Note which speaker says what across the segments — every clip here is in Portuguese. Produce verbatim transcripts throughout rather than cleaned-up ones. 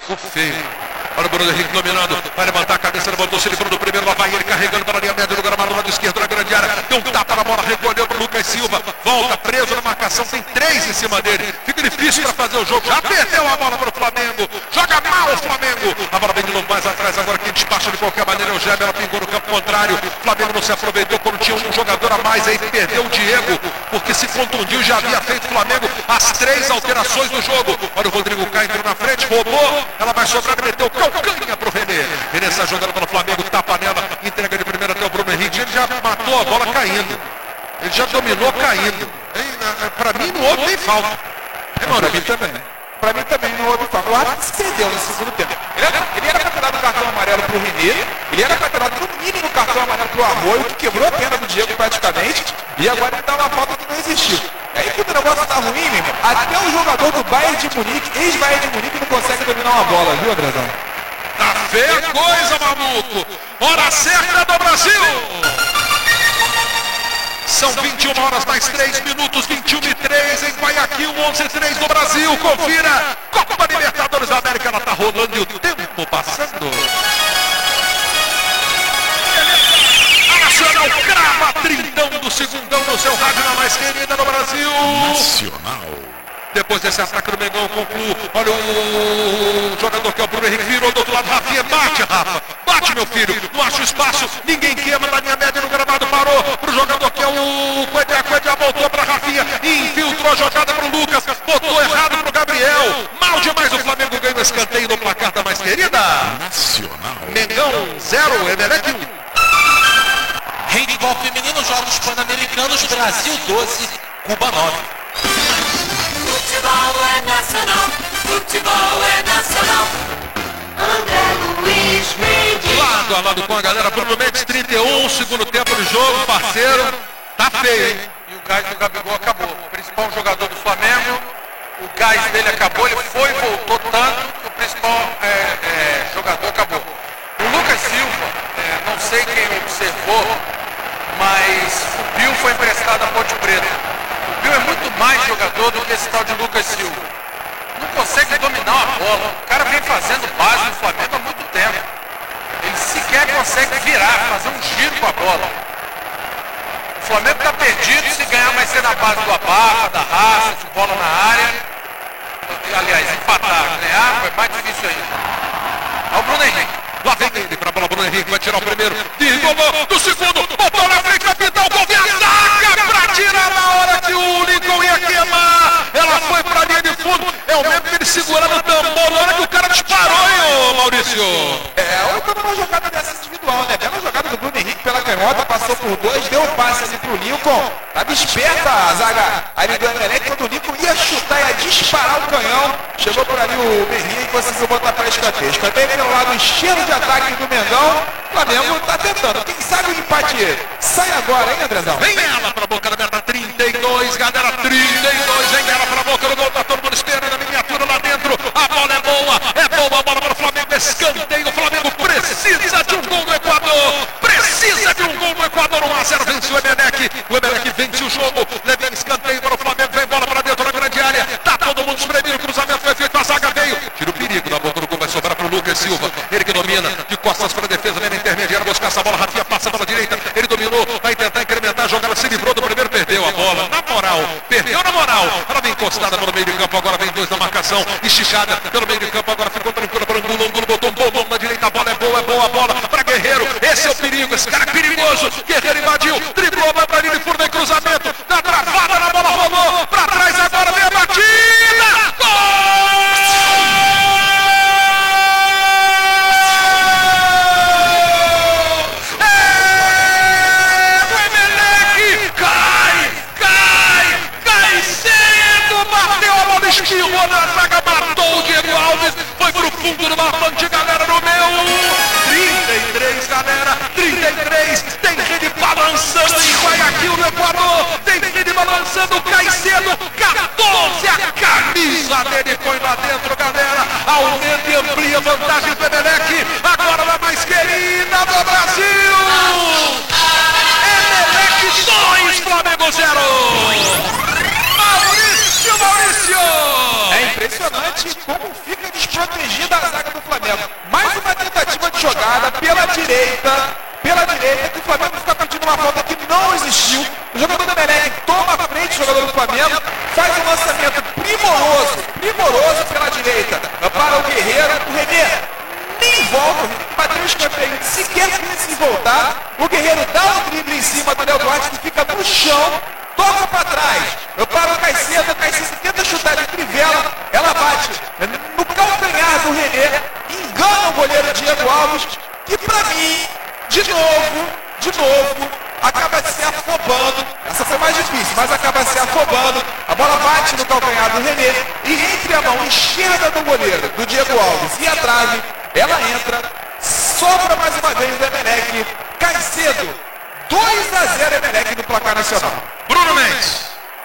Speaker 1: ficou feio. Olha o Bruno Henrique dominando, vai levantar a cabeça, levantou, se livrou do primeiro, lá vai ele carregando para a linha média do gramado, lado esquerdo na grande área, deu um tapa na bola, recolheu para o Lucas Silva, volta preso na marcação, tem três em cima dele, fica difícil para fazer o jogo, já perdeu a bola para o Flamengo, joga mal o Flamengo, a bola vem de novo mais atrás, agora quem despacha de qualquer maneira é o Jébera, pingou no campo contrário, o Flamengo não se aproveitou quando tinha um jogador a mais, aí perdeu o Diego, porque se contundiu, já havia feito o Flamengo as três alterações do jogo, olha o Rodrigo Caio entrou na frente, roubou, ela vai sobrar e meteu o calcanha para o René. René está jogando para o Flamengo, tapa nela, entrega de primeira até o Bruno Henrique. Ele já matou a bola caindo. Ele já dominou caindo. Para mim não houve nem falta.
Speaker 2: É, mano, para mim também. Para mim também não houve falta. O árbitro se perdeu no segundo tempo. Ele era, ele era para ter dado o cartão amarelo para o René. Ele era para ter dado no mínimo o cartão amarelo para o Arroio, que quebrou a perna do Diego praticamente. E agora ele dá uma falta que não existiu. É aí que o negócio tá ruim, meu irmão. Até o jogador do Bayern de Munique, ex-Bayern de Munique, não consegue dominar uma bola, viu, Andrezão?
Speaker 1: Tá feia coisa, maluco! Hora certa do Brasil! São vinte e uma horas mais três minutos, vinte e um e três em Guayaquil, onze e três no Brasil. Confira, Copa Libertadores da América, ela tá rolando e o tempo passando. A Nacional crava trintão do segundão no seu rádio, na mais querida no Brasil.
Speaker 3: Nacional.
Speaker 1: Depois desse ataque do Mengão, conclui. Olha o jogador que é o Bruno Henrique, virou do outro lado, Rafinha, bate, Rafa, bate, meu filho, não acha espaço, ninguém queima na linha média no gramado, parou pro jogador que é o Coedé, Coedé voltou pra Rafinha, infiltrou a jogada pro Lucas, botou errado pro Gabriel, mal demais, o Flamengo ganha o escanteio no placar da mais querida.
Speaker 3: Nacional.
Speaker 1: Mengão zero, Emelec um.
Speaker 4: Handball feminino, Jogos Pan-Americanos, Brasil doze, Cuba nove.
Speaker 5: Futebol é nacional, futebol é nacional. André Luiz Mendes.
Speaker 1: Lado a lado com a galera, Bruno Mendes, trinta e um, segundo tempo de jogo, parceiro, tá feio, hein?
Speaker 6: E o gás do Gabigol acabou. O principal jogador do Flamengo, o gás dele acabou, ele foi e voltou tanto que o principal é, é, jogador acabou. O Lucas Silva, é, não sei quem observou, mas o Bill foi emprestado a Ponte Preta. O Bill é muito mais jogador do que esse tal de Lucas Silva. Não consegue dominar a bola. O cara vem fazendo base no Flamengo há muito tempo. Ele sequer consegue virar, fazer um giro com a bola. O Flamengo está perdido, se ganhar vai ser na base do abafa, da raça, de bola na área. Aliás, empatar, ganhar foi mais difícil ainda. Olha o Bruno Henrique.
Speaker 1: Lá vem ele pra bola, Bruno Henrique vai tirar o primeiro, desgolou do segundo, botou na frente, vai pintar o gol, vem a zaga pra tirar na hora que o Lincoln ia queimar, ela foi pra linha de fundo, é o mesmo que ele segurando o tambor, na hora que o cara disparou, hein, ô Maurício?
Speaker 2: É, eu tô numa jogada dessa individual, né? Bela jogada do Bruno Henrique pela canhota, passou por dois, deu um passe ali pro Lincoln, tava esperta a zaga ali do Emelec, quando o Lincoln ia chutar, ia disparar o canhão, chegou por ali o Berrinha e conseguiu botar pra escanteio. Escanteio pelo lado esquerdo de ataque do Mengão, o Flamengo tá tentando, quem sabe o empate sai agora, hein, Andrezão?
Speaker 1: Vem ela pra boca da meta, trinta e dois, galera, trinta e dois, vem ela pra boca do gol, tá todo mundo esperando na miniatura lá dentro, a bola é boa, é boa a bola para o Flamengo, escanteio, o Flamengo precisa de um gol no Equador, precisa de um gol no Equador, um a zero, vence o Emelec, o Emelec vence o jogo, leva escanteio para o Flamengo, vem bola para dentro da grande área, tá todo mundo espremido, o cruzamento foi feito, a zaga veio, tira o perigo na boca do gol, vai sobrar para o Lucas Silva, ele que domina, de costas para a defesa, vem na intermediária, buscar essa bola, Rafinha passa pela direita, ele dominou, vai tentar incrementar a jogada, se livrou do primeiro, perdeu a bola, na moral, perdeu na moral, ela vem encostada pelo meio de campo, agora vem dois na marcação, esticada pelo meio de campo, agora ficou tranquila para o Angulo, Angulo botou um bom na direita, a bola é boa, é boa a bola para Guerreiro, esse é o perigo, esse cara é perigoso, Guerreiro invadiu, driblou, vai para a linha de fundo, vem cruzamento, dá travada na bola, rolou, para trás agora, vem a batida, gol! Espirrou na zaga, matou o Diego Alves, foi pro fundo do barbante, galera, no meu, trinta e três, galera, trinta e três, tem rede balançando em Guayaquil, no Equador, tem rede balançando, cai cedo, quatorze, a camisa dele põe lá dentro, galera, aumenta e amplia a vantagem do Emelec, agora na mais querida do Brasil, Emelec dois, Flamengo zero, Maurício! Tio Maurício!
Speaker 2: É impressionante como fica desprotegida a zaga do Flamengo. Mais uma tentativa de jogada pela direita, pela direita, que o Flamengo fica pedindo uma falta que não existiu. O jogador do Emelec toma a frente, o jogador do Flamengo, faz um lançamento primoroso, primoroso pela direita, para o Guerreiro, o René nem volta, bateu o escanteio, sequer pensa em voltar. O Guerreiro dá um drible em cima do Léo Duarte, que fica no chão, toca para trás, para o Caicedo, o Caicedo tenta chutar de trivela, ela bate no calcanhar do René, engana o goleiro Diego Alves, que para mim, de novo, de novo, acaba se afobando. Essa foi mais difícil, mas acaba se afobando. A bola bate no calcanhar do René e entre a mão esquerda do goleiro, do Diego Alves, e a trave, ela entra, sobra mais uma vez o Emelec. Caicedo, dois a zero Emelec no placar nacional.
Speaker 1: Bruno Mendes.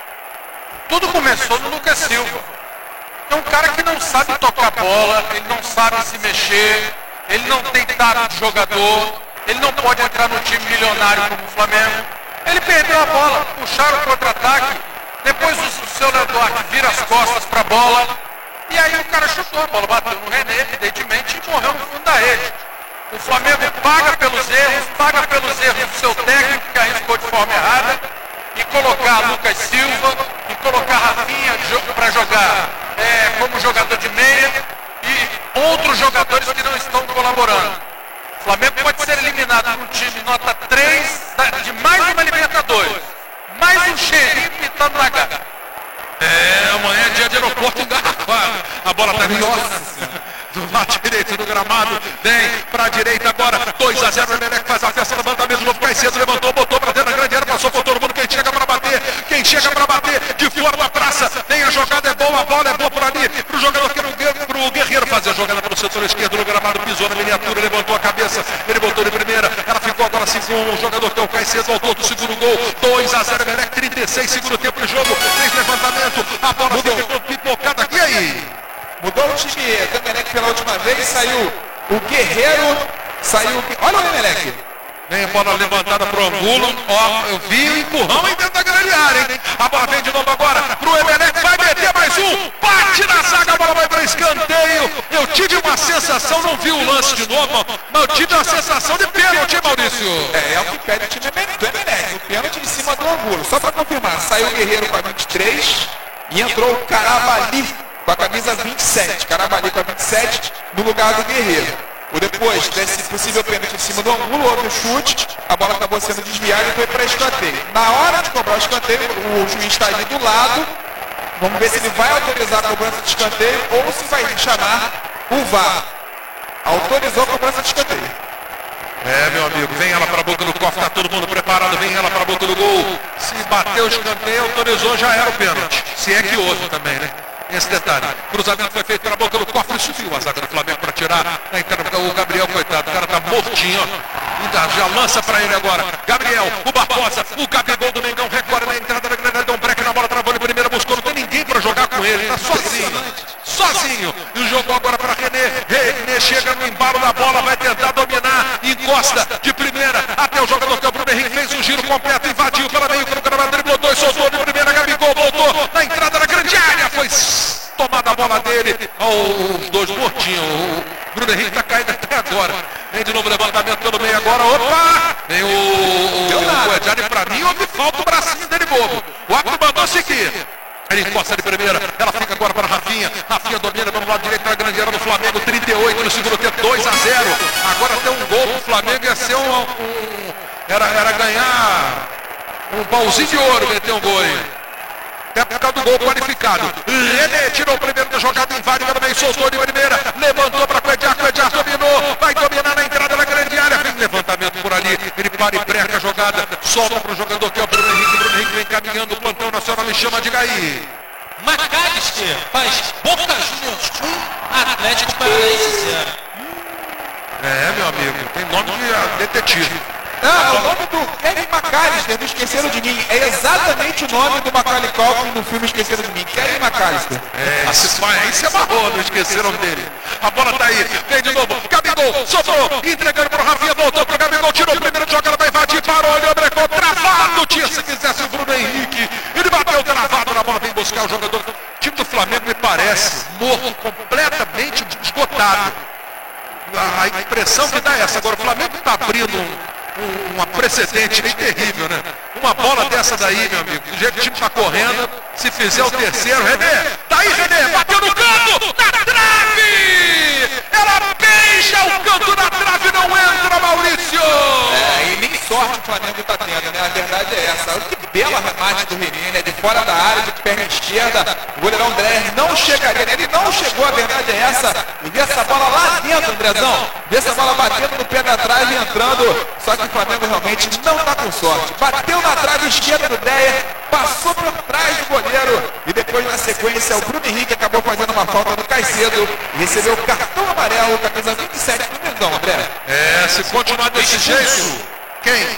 Speaker 6: Tudo começou no Lucas Silva. É um cara que não sabe tocar bola, ele não sabe se mexer, ele não tem tato de jogador, ele não pode entrar no time milionário como o Flamengo. Ele perdeu a bola, puxaram o contra-ataque, depois o seu Léo Duarte vira as costas para a bola, e aí o cara chutou, a bola bateu no René, evidentemente, e morreu no fundo da rede. O Flamengo paga pelos erros, paga pelos erros do seu técnico, que arriscou de forma errada, e colocar Lucas Silva, e colocar Rafinha para jogar é, como jogador de meia, e outros jogadores que não estão colaborando. O Flamengo pode ser eliminado por um time nota três de mais uma Libertadores. Mais um cheirinho pintando na cara.
Speaker 1: É, amanhã é dia de aeroporto engarrafado. A bola tá do lado direito do gramado, vem pra direita agora, dois a zero, o Emelec faz a festa, levantamento de novo, Caicedo levantou, botou pra dentro da grande área, passou por todo mundo, quem chega pra bater, quem chega pra bater, de fora da praça, vem a jogada, é boa, a bola é boa por ali, pro jogador, que era pro Guerreiro fazer a jogada pelo setor esquerdo do gramado, pisou na miniatura, levantou a cabeça, ele botou de primeira, ela ficou agora assim com o jogador que é o Caicedo, voltou do segundo gol, dois a zero, Emelec, trinta e seis, segundo tempo de jogo, fez levantamento, a bola fica pipocada aqui, aí?
Speaker 2: Mudou o time do Emelec pela última vez, saiu o Guerreiro, saiu o... Olha o Emelec.
Speaker 1: Vem a bola levantada pro Angulo, ó, eu vi o empurrão aí dentro da grande área, hein? A bola vem de novo agora pro Emelec, vai meter mais um, bate na zaga, a bola vai para escanteio. Eu tive uma sensação, não vi o lance de novo, mas eu tive uma sensação de pênalti, Maurício.
Speaker 2: É, é o que pede o time do Emelec, o pênalti em cima do Angulo. Só para confirmar, saiu o Guerreiro com a vinte e três e entrou o Caravali com a camisa vinte e sete, Caravali com a vinte e sete, no lugar do Guerreiro. O depois desse possível pênalti em cima do Angulo, houve o chute, a bola acabou sendo desviada e foi para escanteio. Na hora de cobrar o escanteio, o juiz está ali do lado, vamos ver se ele vai autorizar a cobrança de escanteio ou se vai chamar o V A R. Autorizou a cobrança de escanteio.
Speaker 1: É, meu amigo, vem ela para a boca do cofre, tá todo mundo preparado, vem ela para a boca do gol. Se bateu o escanteio, autorizou, já era o pênalti. Se é que houve também, né? Esse detalhe, cruzamento foi feito pela boca do cofre, subiu a zaga do Flamengo para tirar, na entrada o Gabriel, coitado, o cara tá mortinho, ó, e já lança para ele agora, Gabriel, o Barbosa, o Gabigol do Mengão, recorre na entrada da grande, deu um break na bola, travou de primeira, buscou, não tem ninguém para jogar com ele, tá sozinho, sozinho, e o jogo agora para René, René chega no embalo da bola, vai tentar dominar, encosta de primeira, até o jogador que é o Bruno Henrique, fez um giro completo, invadiu pela meio, pelo gramado, driblou dois, soltou de primeira, Gabigol voltou, na entrada da grande área, foi tomada a bola dele, oh, os dois mortinhos, o Bruno Henrique tá caindo até agora, vem de novo levantamento pelo meio agora, opa, vem o, o, o Edjari, pra mim houve falta o bracinho dele bobo, o árbitro mandou seguir, ele encosta de primeira, ela fica agora para Rafinha, Rafinha domina pelo lado direito da grande área do Flamengo, trinta e oito no segundo tempo, dois a zero, agora tem um gol pro Flamengo, ia ser um, um era, era ganhar um pauzinho de ouro, meter um gol aí. É por causa do gol qualificado. René tirou o primeiro da jogada, invade pelo meio, soltou de primeira, levantou para Coediar, Coediar dominou, vai dominar na entrada da grande área, fez levantamento por ali, ele para e breca a jogada, solta para o jogador que é o Bruno Henrique, Bruno Henrique vem caminhando, o plantão nacional me chama de Gaí.
Speaker 4: McAllister faz Boca Juniors um, Atlético Paranaense zero.
Speaker 1: É, meu amigo, tem nome de detetive.
Speaker 2: Não, é o nome do Kevin McAllister, do Esqueceram de Mim. É exatamente o nome do Macaulay Culkin no filme Esqueceram de Mim. Kevin McAllister.
Speaker 1: É, aí se amarrou, não esqueceram dele. A bola tá aí, vem de novo, Gabigol, soltou, entregando pro Rafinha, voltou pro Gabigol, tirou o primeiro jogada, vai invadir, parou, ele brecou, travado, tinha se quisesse o Bruno Henrique. Ele bateu bateu travado na bola, vem buscar o jogador. O time do Flamengo me parece morto, completamente esgotado. A impressão que dá é essa. Agora o Flamengo está abrindo um, um, uma precedente bem terrível, né? Uma bola dessa daí, meu amigo, do jeito que o time está correndo, se fizer o terceiro, René, tá aí, René, bateu no canto, na trave! Ela beija o canto da trave, não entra, Maurício!
Speaker 2: É, e nem sorte o Flamengo está tendo, né? A verdade é essa. Que belo remate do René, né? De fora da área, de perna esquerda, o goleirão André não chegaria, né? Ele não chegou, a verdade é essa. E vê essa bola lá dentro, Andrezão. Vê essa bola batendo no pé da trave e entrando. Só que o Flamengo realmente não está com sorte. Bateu na trave esquerda do Deia, passou por trás do goleiro e depois na sequência o Bruno Henrique acabou fazendo uma falta no Caicedo e recebeu o cartão amarelo, camisa vinte e sete do Mengão, André.
Speaker 1: É, se continuar desse jeito, quem?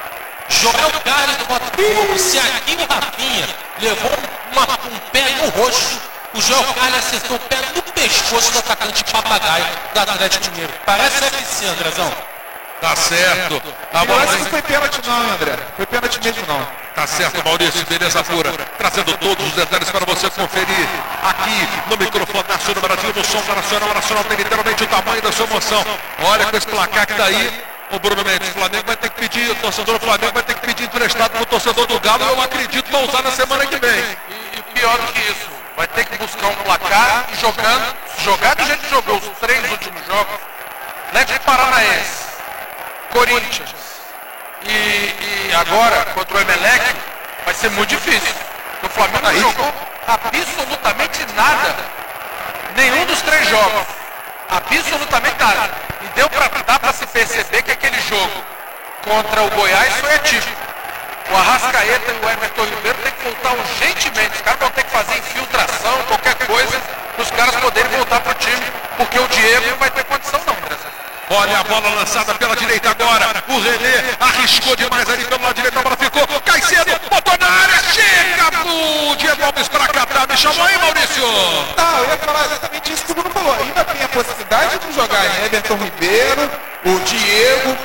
Speaker 4: Joel Carlos do Botafogo, se aqui o Rafinha levou uma, um pé no rosto, o Joel Carlos acertou o pé no pescoço do atacante Papagaio do Atlético Mineiro. Parece F C, Andrezão.
Speaker 1: Tá certo. A
Speaker 2: Eu
Speaker 1: bola
Speaker 2: acho que
Speaker 1: vem...
Speaker 2: não foi pênalti não, hein, André. Foi pênalti mesmo não.
Speaker 1: Tá certo, Maurício, beleza pura. Trazendo todos os detalhes para você conferir aqui no microfone Nacional do Brasil, no som da Nacional. A Nacional tem literalmente o tamanho da sua emoção. Olha com esse placar que tá aí. O Bruno Mendes, o Flamengo vai ter que pedir, o torcedor do Flamengo vai ter que pedir emprestado pro torcedor do Galo. Eu acredito vai usar na semana que vem.
Speaker 6: E, e pior do que isso, vai ter que buscar um placar e jogando, jogar do jeito que jogou os três últimos jogos. Atlético Paranaense, Corinthians e, e agora contra o Emelec, vai ser muito difícil. O Flamengo não jogou absolutamente nada. Nenhum dos três jogos. Absolutamente nada. E deu pra, dá para se perceber que aquele jogo contra o Goiás foi atípico. O Arrascaeta e o Everton Ribeiro tem que voltar urgentemente. Os caras vão ter que fazer infiltração, qualquer coisa, para os caras poderem voltar pro time, porque o Diego não vai ter condição não, André.
Speaker 1: Olha a bola lançada pela direita agora. O René arriscou demais ali pelo lado direito. A bola ficou. Caicedo botou na área. Chega o Diego Alves pra cá. Me chamou aí, Maurício.
Speaker 2: Ah, eu ia falar exatamente isso que o Bruno falou. Ainda tem a possibilidade de jogar em Everton Ribeiro, o Diego,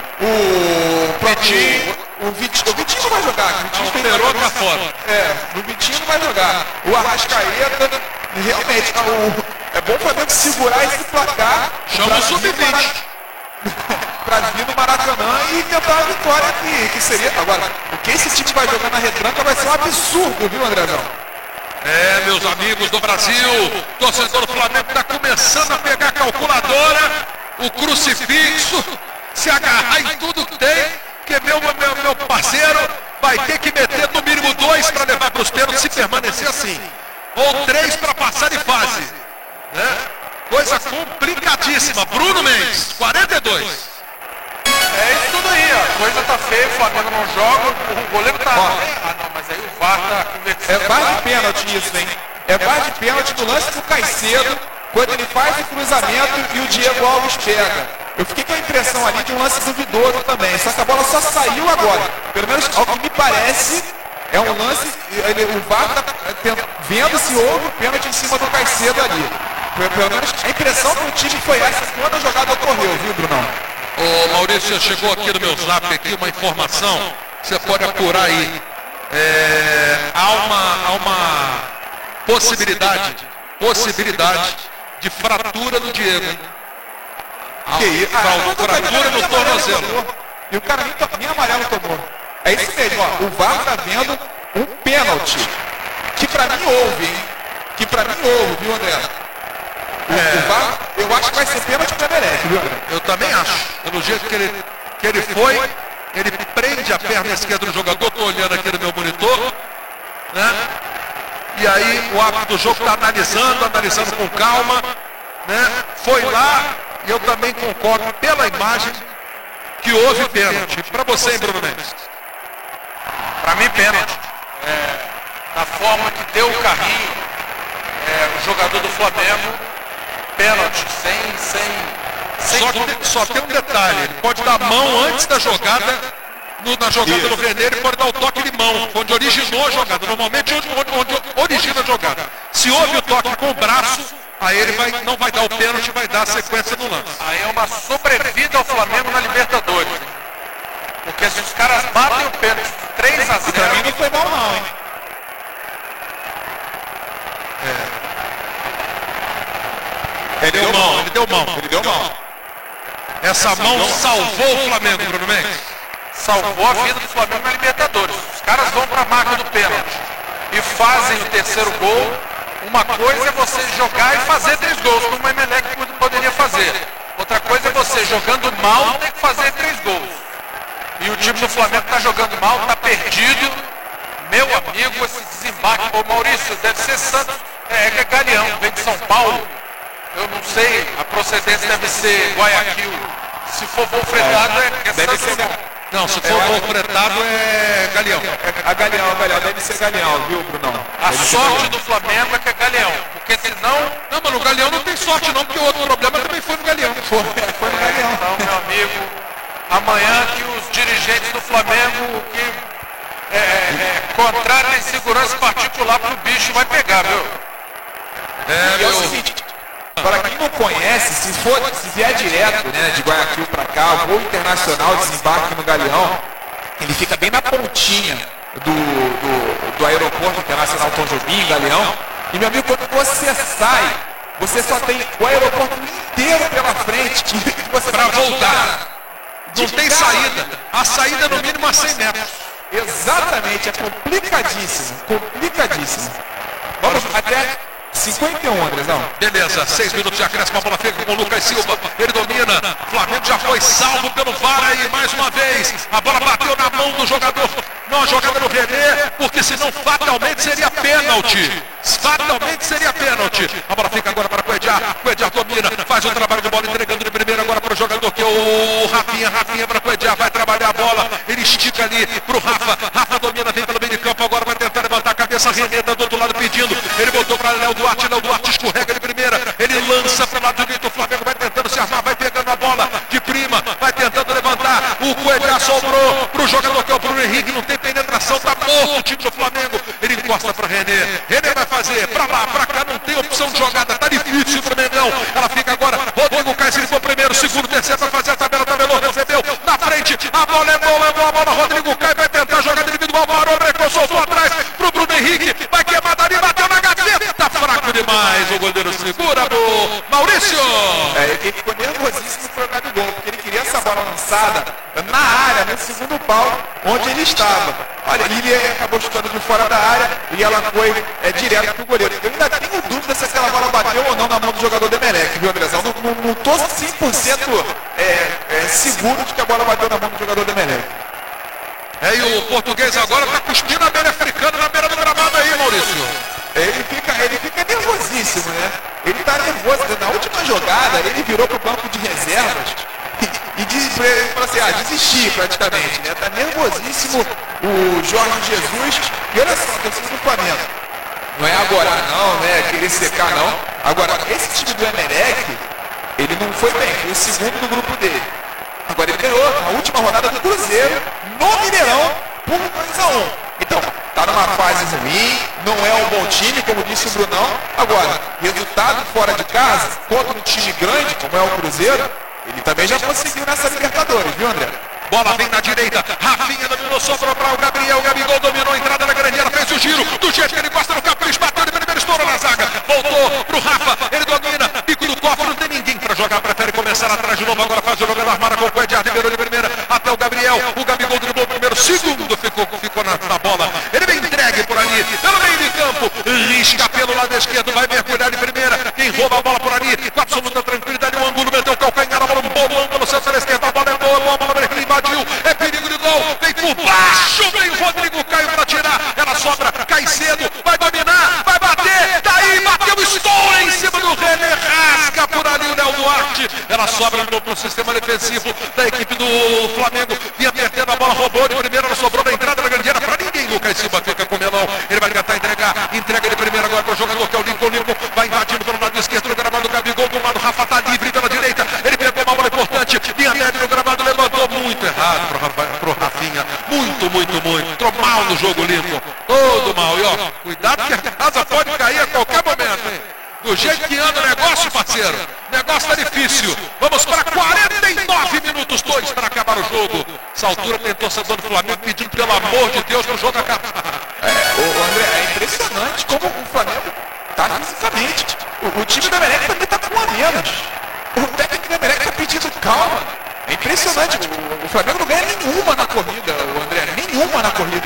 Speaker 2: o
Speaker 1: Vitinho.
Speaker 2: O, o Vitinho. O Vitinho não vai jogar. O Vitinho
Speaker 1: O Pereira tá fora.
Speaker 2: É, o Vitinho não vai jogar. O Arrascaeta, realmente, o, é bom o Flamengo segurar esse placar.
Speaker 1: Chama o sub vinte.
Speaker 2: Para vir no Maracanã e tentar a vitória aqui, que seria... Agora, o que esse time vai jogar na retranca vai ser um absurdo, viu, Andrezão?
Speaker 1: É, meus amigos do Brasil, torcedor do Flamengo está começando a pegar a calculadora, o crucifixo, se agarrar em tudo que tem, que meu, meu, meu parceiro vai ter que meter no mínimo dois para levar para os pênaltis se permanecer assim, ou três para passar de fase, né? Coisa complicadíssima. Bruno Mendes, quarenta e dois.
Speaker 6: É isso tudo aí, ó. A coisa tá feia, o Flamengo não joga, o goleiro tá... Ah, não, mas aí o V A R tá conversando.
Speaker 2: É V A R de pênalti isso, hein? É V A R de pênalti no lance do Caicedo, quando ele faz o cruzamento e o Diego Alves pega. Eu fiquei com a impressão ali de um lance duvidoso também, só que a bola só saiu agora. Pelo menos, ao que me parece, é um lance... Ele, o V A R tá vendo se houve o pênalti em cima do Caicedo ali. Pelo menos a impressão do time foi essa quando a jogada ocorreu, viu, Brunão?
Speaker 1: Ô Maurício, chegou aqui no meu zap aqui uma informação, você pode apurar aí. É, há, uma, há uma possibilidade, possibilidade de fratura no Diego. Hein?
Speaker 2: Que isso?
Speaker 1: Fra- fratura no tornozelo.
Speaker 2: E o cara nem, to- nem amarelo tomou. É isso mesmo, ó. O V A R tá vendo um pênalti. Que pra mim houve, hein? Que pra mim houve, viu, André? O,
Speaker 1: É.
Speaker 2: o V A R, eu acho que vai ser pênalti pra Emelec, viu, André?
Speaker 1: Eu também acho. Pelo jeito que ele, que ele foi, ele prende a perna esquerda do jogador, estou olhando aqui no meu monitor, né? E aí o árbitro do jogo está analisando, analisando com calma, né? Foi lá e eu também concordo pela imagem que houve pênalti. Para você, hein, Bruno Mendes?
Speaker 6: Pra mim, pênalti. É, da forma que deu o carrinho, é, o jogador do Flamengo, pênalti, sem, sem, sem
Speaker 1: Só,
Speaker 6: dúvida.
Speaker 1: que, só tem um detalhe, ele pode dar a mão antes da jogada, no- na jogada do René, ele pode dar o toque de mão, onde originou a jogada, normalmente onde, onde, onde origina a jogada. Se houve o toque com o braço, aí ele vai, não vai dar o pênalti, vai dar a sequência no lance.
Speaker 6: Aí é uma sobrevida ao Flamengo na Libertadores. Hein? Porque se os caras batem o pênalti três a
Speaker 2: E pra mim
Speaker 6: zero,
Speaker 2: não foi mal não, hein?
Speaker 1: deu mão, ele deu mão.
Speaker 2: Ele deu mão.
Speaker 1: Essa mão salvou o Flamengo, Bruno Mendes.
Speaker 6: Salvou a vida do Flamengo na Libertadores. Os caras vão para a marca do pênalti e fazem o terceiro gol. Uma coisa é você jogar e fazer três gols, como o Emelec poderia fazer. Outra coisa é você jogando mal tem que fazer três gols. E o time do Flamengo está jogando mal, está perdido. Meu amigo, esse desembarque, ô Maurício, deve ser Santos, é, é Galeão, vem de São Paulo. Eu não sei, a procedência deve ser Guayaquil. Se for Volfretado, é, é
Speaker 2: Deve
Speaker 6: Santos.
Speaker 2: ser.
Speaker 1: Não, se for Volfretado é Galeão.
Speaker 2: A Galeão, a Galeão, deve ser Galeão, viu, Brunão?
Speaker 6: A
Speaker 2: Deve ser
Speaker 6: sorte
Speaker 2: Galeão.
Speaker 6: do Flamengo é que é Galeão, porque senão...
Speaker 1: Não, mas no Galeão não tem sorte não, porque o outro problema também foi no Galeão.
Speaker 2: Foi, foi no Galeão.
Speaker 6: Então, meu amigo, amanhã que os dirigentes do Flamengo que é, é, contratem segurança particular pro bicho vai pegar, viu?
Speaker 1: É,
Speaker 2: E é o
Speaker 1: meu...
Speaker 2: seguinte, para quem não conhece, se for, se vier direto, né, de Guayaquil para cá, o voo internacional desembarque no Galeão, ele fica bem na pontinha do, do, do aeroporto internacional Tom Jobim, Galeão. E meu amigo, quando você sai, você só tem o aeroporto inteiro pela frente e você
Speaker 1: Pra
Speaker 2: vai
Speaker 1: voltar. Não
Speaker 2: de
Speaker 1: tem
Speaker 2: cara.
Speaker 1: saída. A saída é no mínimo a cem metros.
Speaker 2: Exatamente, é complicadíssimo, complicadíssimo. Vamos até cinquenta e um, Andrezão.
Speaker 1: Beleza, seis minutos de acréscimo, a bola fica com o Lucas Silva, ele domina, Flamengo já foi salvo pelo V A R aí mais uma vez, a bola bateu na mão do jogador, não a jogada do René, porque senão fatalmente seria pênalti, fatalmente seria pênalti, a bola fica agora para Coedjar, Coedjar domina, faz o trabalho de bola entregando de primeira agora para o jogador que é o Rafinha, Rafinha para Coedjar, vai trabalhar a bola, ele estica ali para o Rafa, Rafa domina, vem pelo meio de campo, agora vai tentar levantar a cabeça, René tá do outro lado pedindo, ele botou para Léo Duarte, Léo Duarte escorrega de primeira, ele lança para o lado direito, o Flamengo vai tentando se armar, vai pegando a bola de prima, vai tentando levantar, o Coedjar sobrou para o jogador que é o Bruno Henrique, não tem penetração, tá morto o time do Flamengo, ele encosta para René, René vai fazer, para lá, para cá, não tem opção de jogada, tá difícil pro Mengão, ela fica agora, Rodrigo Caio, ele foi primeiro, segundo, terceiro, vai fazer a tabela, tabelou, recebeu, na frente, a bola é boa, é boa, a bola, Rodrigo Caio vai tentar a jogada individual, parou, recuou, soltou atrás, pro Bruno Henrique, vai queimar dali, bateu na gaveta, tá fraco demais, o goleiro segura pro Maurício.
Speaker 2: É, ele ficou nervosíssimo pro Gabigol, porque ele queria essa bola lançada na área, no segundo pau, onde ele estava. Olha, ele acabou chutando de fora da área e ela foi é, direto pro goleiro. Eu ainda tenho dúvida se aquela bola bateu ou não na mão do jogador do Emelec, viu, Andrezão? Não, não, não tô cem por cento é, é, seguro de que a bola bateu na mão do jogador do Emelec.
Speaker 1: É, e o português agora tá cuspindo a beira africana na beira do gramado aí, Maurício.
Speaker 2: Ele fica, ele fica nervosíssimo, né? Ele tá nervoso. Na última jogada, ele virou pro banco de reservas e, e diz, ele falou assim, ah, desistir praticamente, né? Tá nervosíssimo o Jorge Jesus. E olha só, torcida do Flamengo. Não é agora não, né? Querer secar não. Agora, esse time do Emelec, ele não foi bem, foi o segundo do grupo dele. Agora ele ganhou na última rodada do Cruzeiro, no Mineirão, por dois a um. Então, tá numa fase ruim, não é um bom time, como disse o Brunão. Agora, resultado fora de casa, contra um time grande, como é o Cruzeiro, ele também já conseguiu nessa Libertadores, viu, André?
Speaker 1: Bola vem na direita, Rafinha dominou, sobrou para o Gabriel, o Gabigol dominou a entrada na grande área, fez o giro, do jeito que ele gosta no capricho, bateu de primeiro, estourou na zaga, voltou pro Rafa, ele domina, pico do cofre, não tem ninguém para jogar, prefere começar atrás de novo, agora faz o jogador armado com o Coedjar, liberou de primeira, até o Gabriel, o Gabigol driblou primeiro, segundo, ficou, ficou na, na bola, ele vem entregue por ali, pelo meio de campo, risca pelo lado esquerdo, vai mergulhar de primeira, quem rouba a bola por ali, com absoluta tranquilidade, o ângulo, meteu o calcanhar, a bola, um bom ângulo, centro esquerda, a bola é boa, boa, a bola invadiu, é perigo de gol, vem por baixo, vem o Rodrigo Caio para tirar, ela sobra, cai cedo, vai dominar, vai bater, daí bateu, estoura em cima do René, rasga por ali o Léo Duarte, ela sobra no, no sistema defensivo da equipe do Flamengo, vinha perdendo a bola, roubou de primeira, ela sobrou na entrada da grande área, para ninguém, Lucas Silva fica com o melão, ele vai tentar entregar, entrega de primeira agora para o jogador que é o Lincoln, Lincoln vai invadindo pelo lado esquerdo do gramado, Gabigol do lado, Rafa tá livre pela direita, ele pegou uma bola importante, vinha médio no gramado, levantou muito errado pro, Rafa, pro Rafinha, muito, muito, muito, entrou mal no jogo, Lincoln, todo mal, e ó, cuidado que a casa pode cair a qualquer momento, hein? Do jeito que anda o negócio, parceiro, o negócio tá difícil, vamos para quarenta e nove minutos, dois para acabar o jogo, essa altura tem torcedor do Flamengo pedindo pelo amor de Deus que o jogo acabe.
Speaker 2: É, o André, é impressionante como o Flamengo tá fisicamente. O, o time do Emelec também tá com um a menos. O técnico do Emelec tá pedindo calma. É impressionante. O, o Flamengo não ganha nenhuma na corrida, o André. Nenhuma na corrida.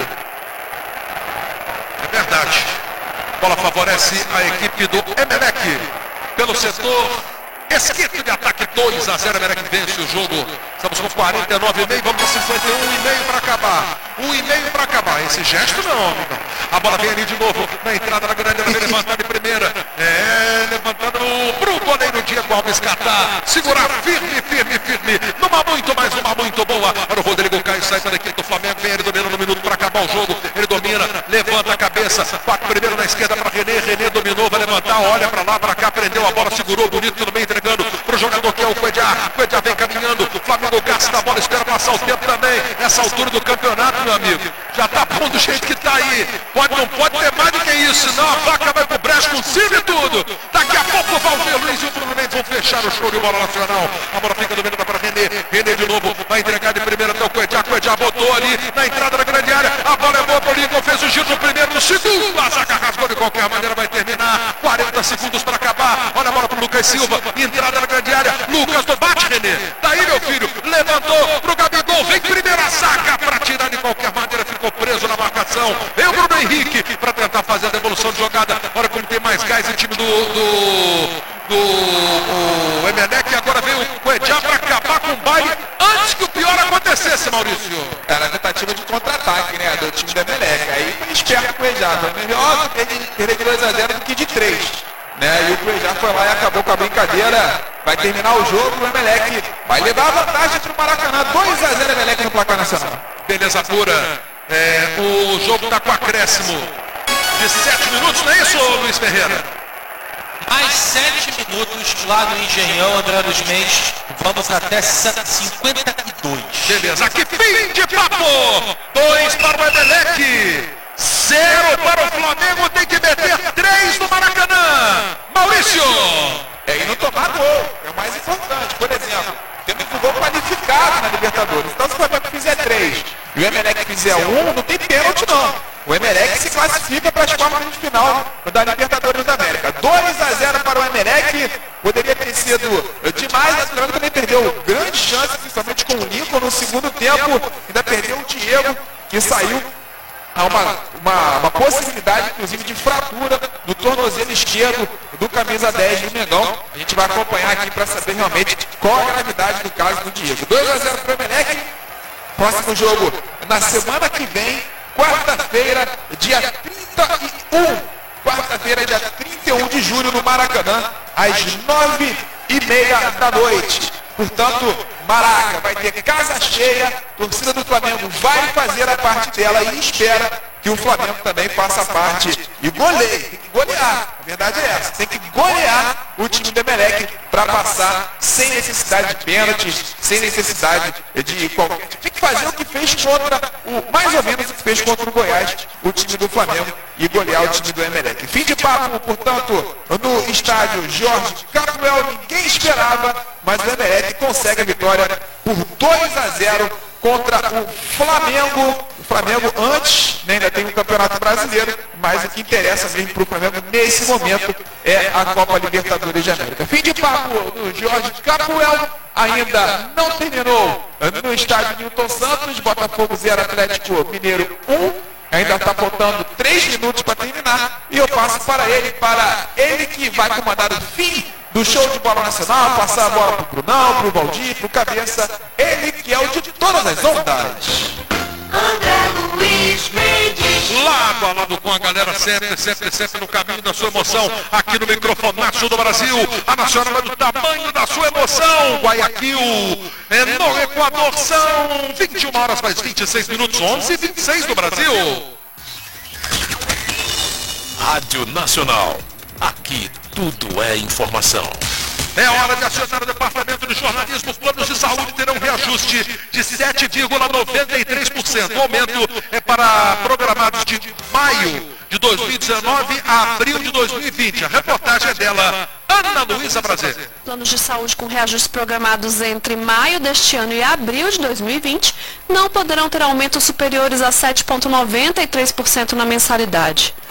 Speaker 1: É verdade. Bola favorece a equipe do Emelec. Pelo setor esquerdo de ataque, dois a zero. Emelec vence o jogo. Estamos com quarenta e nove e meio. Vamos para cinquenta e um e meio para acabar. Um e meio para acabar. Esse gesto não, amigão. A bola vem ali de novo. Na entrada da grande área, levantada de primeira. É, levantando pro goleiro Diego Alves catar. Segurar firme, firme, firme. Numa muito mais, numa muito boa. Para o Rodrigo Caio, sai da equipe do Flamengo. Vem ele dominando no minuto para acabar o jogo. Ele domina, levanta a cabeça. Bate primeiro na esquerda para René. René dominou, vai levantar. Olha para lá, para cá. Prendeu a bola, segurou bonito no meio, entregando pro jogador que é o Cuejá. Cuejá vem caminhando. O Flamengo gasta a bola, espera passar o tempo também. Essa altura do campeonato, meu amigo. Já tá bom do jeito que tá aí. Pode, não pode ter mais do que isso, senão a vaca vai pro brejo com cima e tudo. Daqui a pouco o Valdir Luiz e o Fluminense vão fechar o show de bola nacional. A bola fica dominada para René. René de novo vai entregar de primeira até o Cuejá. Cuejá botou ali na entrada da grande área. A bola é boa pro Lincoln, fez o giro no primeiro, no segundo. A zaga rasgou de qualquer maneira, vai terminar. quarenta segundos para acabar. Olha a bola pro Lucas Silva. Entrada na grande área. Lucas do bate, René. Daí, meu filho, levantou pro Gabigol. Vem primeira saca para tirar de qualquer maneira. Ficou preso na marcação. Eu, Bruno Henrique, para tentar fazer a devolução de jogada. Olha como tem mais gás o time do, do, do o Emelec. Agora veio o Cuejá para acabar com o baile antes que o pior acontecesse, Maurício.
Speaker 2: Era a tentativa de contra-ataque, né, do time do Emelec. Aí foi esperto o Cuejá. Foi melhor perder de dois a zero do que de três. Né? E o Cuejá foi lá e acabou com a brincadeira. Vai terminar o jogo, o Emelec vai levar a vantagem para o Maracanã. dois a zero Emelec no placar nacional.
Speaker 1: Beleza pura. É, o jogo está com acréscimo de sete minutos, não é isso, Luiz Ferreira?
Speaker 4: Mais sete minutos lá no Engenhão, André dos Mendes. Vamos até cinquenta e dois.
Speaker 1: Beleza, que fim de papo! Dois para o Emelec, zero para o Flamengo. Tem que meter três no Maracanã. Maurício!
Speaker 2: É, e não tomar gol, é o mais importante. Por exemplo, temos um gol qualificado na Libertadores. Então se o Flamengo fizer três e o Emelec fizer um, não tem pênalti não. O Emelec se classifica para as quartas de final da Libertadores da América. dois a zero para o Emelec. Poderia ter sido demais, mas o Flamengo também perdeu grande chance, principalmente com o Lincoln no segundo tempo. Ainda perdeu o Diego, que saiu a uma, uma, uma possibilidade, inclusive, de fratura do tornozelo esquerdo do camisa dez do Mengão. A gente vai acompanhar aqui para saber realmente qual a gravidade do caso do Diego. dois a zero para o Emelec. Próximo jogo na semana que vem, quarta-feira, dia trinta e um. Quarta-feira, dia trinta e um de julho, no Maracanã, às nove e meia da noite. Portanto, Maraca vai ter casa cheia, torcida do Flamengo vai fazer a parte dela e espera que o Flamengo também faça a parte e goleie. Tem que golear, a verdade é essa. Tem que golear o time do Emelec para passar sem necessidade de pênaltis, sem necessidade de qualquer... Tem que fazer o que fez contra, o, mais ou menos o que fez contra o Goiás, o time do Flamengo, e golear o time do Emelec. Fim de papo, portanto, no estádio Jorge Capuel, ninguém esperava, mas o Emelec consegue a vitória por dois a zero contra o Flamengo. O Flamengo antes, né, ainda tem o Campeonato Brasileiro, mas o que interessa mesmo para o Flamengo nesse momento é a Copa Libertadores de América. Fim de papo no Jorge Capuel, ainda não terminou no estádio Newton Santos. Botafogo zero, Atlético Mineiro um. Ainda está faltando três minutos para terminar. E eu passo para ele, para ele que vai comandar o fim do show de bola nacional, passar a bola para o Brunão, para o Valdir, para o Cabeça. Ele que é o de todas as ondas.
Speaker 5: André Luiz Mendes.
Speaker 1: Lado a lado com a galera, sempre, sempre, sempre no caminho da sua emoção. Aqui no microfonaço do Brasil, a Nacional é do tamanho da sua emoção. Guayaquil, é no Equador, são vinte e uma horas mais vinte e seis minutos, onze e vinte e seis do Brasil.
Speaker 3: Rádio Nacional. Aqui tudo é informação.
Speaker 1: É hora de acionar o Departamento de Jornalismo. Os planos de saúde terão reajuste de sete vírgula noventa e três por cento. O aumento é para programados de maio de dois mil e dezenove a abril de dois mil e vinte. A reportagem é dela, Ana Luísa Brasil.
Speaker 7: Planos de saúde com reajustes programados entre maio deste ano e abril de dois mil e vinte não poderão ter aumentos superiores a sete vírgula noventa e três por cento na mensalidade.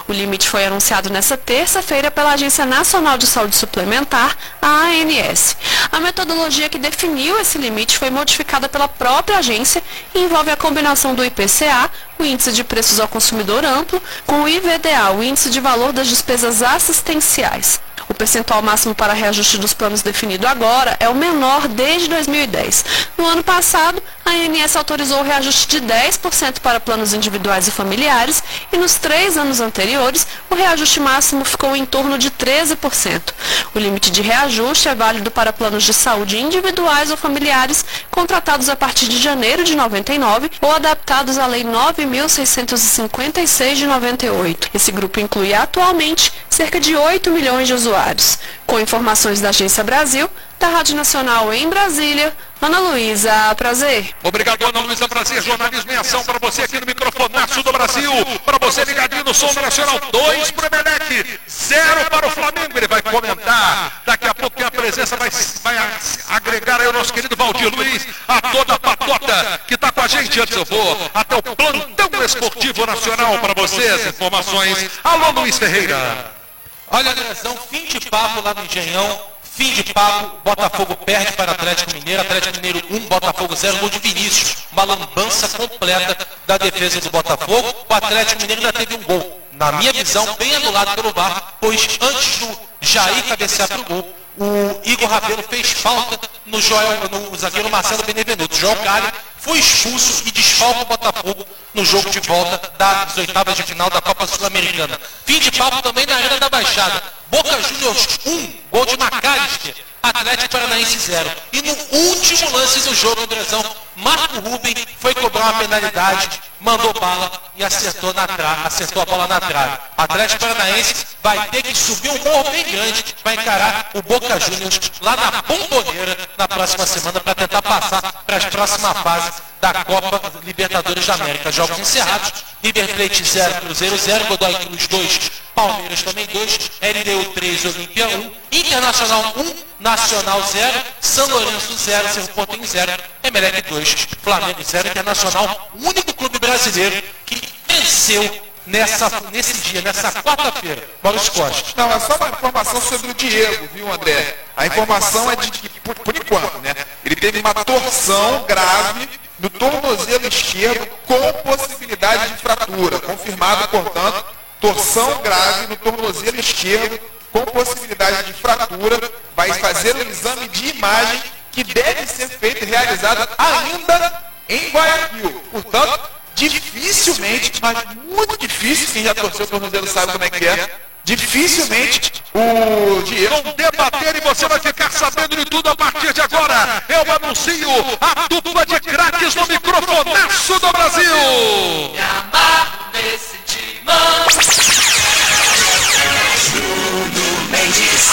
Speaker 7: O limite foi anunciado nesta terça-feira pela Agência Nacional de Saúde Suplementar, a ANS. A metodologia que definiu esse limite foi modificada pela própria agência e envolve a combinação do I P C A, o Índice de Preços ao Consumidor Amplo, com o I V D A, o Índice de Valor das Despesas Assistenciais. O percentual máximo para reajuste dos planos definido agora é o menor desde dois mil e dez. No ano passado, a ANS autorizou o reajuste de dez por cento para planos individuais e familiares e nos três anos anteriores, o reajuste máximo ficou em torno de treze por cento. O limite de reajuste é válido para planos de saúde individuais ou familiares contratados a partir de janeiro de noventa e nove ou adaptados à Lei nove mil seiscentos e cinquenta e seis de noventa e oito. Esse grupo inclui atualmente cerca de oito milhões de usuários. Com informações da Agência Brasil, da Rádio Nacional em Brasília, Ana Luísa Prazer.
Speaker 1: Obrigado, Ana Luísa Prazer. Jornalismo em ação para você aqui no microfonaço do Brasil. Para você ligadinho no Som Nacional. Dois para o Emelec, zero para o Flamengo. Ele vai comentar. Daqui a pouco tem a presença, vai, vai agregar aí o nosso querido Valdir Luiz, a toda a patota que está com a gente. Antes eu vou até o plantão esportivo nacional para vocês. Informações. Alô, Luiz Ferreira.
Speaker 4: Olha, Andrezão, fim de papo lá no Engenhão, fim de papo, Botafogo perde para Atlético Mineiro, Atlético Mineiro um, Botafogo zero, gol de Vinícius, uma lambança completa da defesa do Botafogo, o Atlético Mineiro ainda teve um gol, na minha visão, bem anulado pelo V A R, pois antes do Jair cabecear para o gol, o Igor Rabelo fez falta no, Joel, no zagueiro Marcelo Benevenuto. Joel Calha foi expulso e desfalca o Botafogo no jogo de volta das oitavas de final da Copa Sul-Americana. Fim de papo também na Arena da Baixada. Boca Juniors um, gol de Macalister. Atlético Paranaense zero. E no último lance do jogo, Andrezão, Marco Ruben foi cobrar uma penalidade, mandou bala e acertou, na tra acertou a bola na trave. Atlético Paranaense vai ter que subir um morro bem grande para encarar o Boca Juniors lá na Bomboneira na próxima semana para tentar passar para as próximas fases da Copa Libertadores da América. Jogos encerrados, River Plate zero, Cruzeiro zero, Godoy Cruz dois, Palmeiras também dois, L D U três, Olímpia um, Internacional um, Nacional zero, São Lourenço zero, Cerro Porteño zero, Emelec dois, Flamengo zero, Internacional, o único clube brasileiro que venceu nessa, nesse dia, nessa quarta-feira. Maurício Costa.
Speaker 2: Não, é só uma informação sobre o Diego, viu, André? A informação é de que, por, por enquanto, né? Ele teve uma torção grave no tornozelo esquerdo com possibilidade de fratura. Confirmado, portanto, torção grave no tornozelo esquerdo com possibilidade de fratura. Vai fazer um exame de imagem que deve ser feito e realizado ainda em Guayaquil. Portanto, dificilmente, mas muito difícil, quem já torceu o tornozelo sabe como é que é, dificilmente o Diego...
Speaker 1: Vão debater e você vai ficar sabendo de tudo a partir de agora. Eu anuncio a dupla de craques no microfonaço do Brasil.
Speaker 5: Me amarro nesse timão. Júlio Mendes.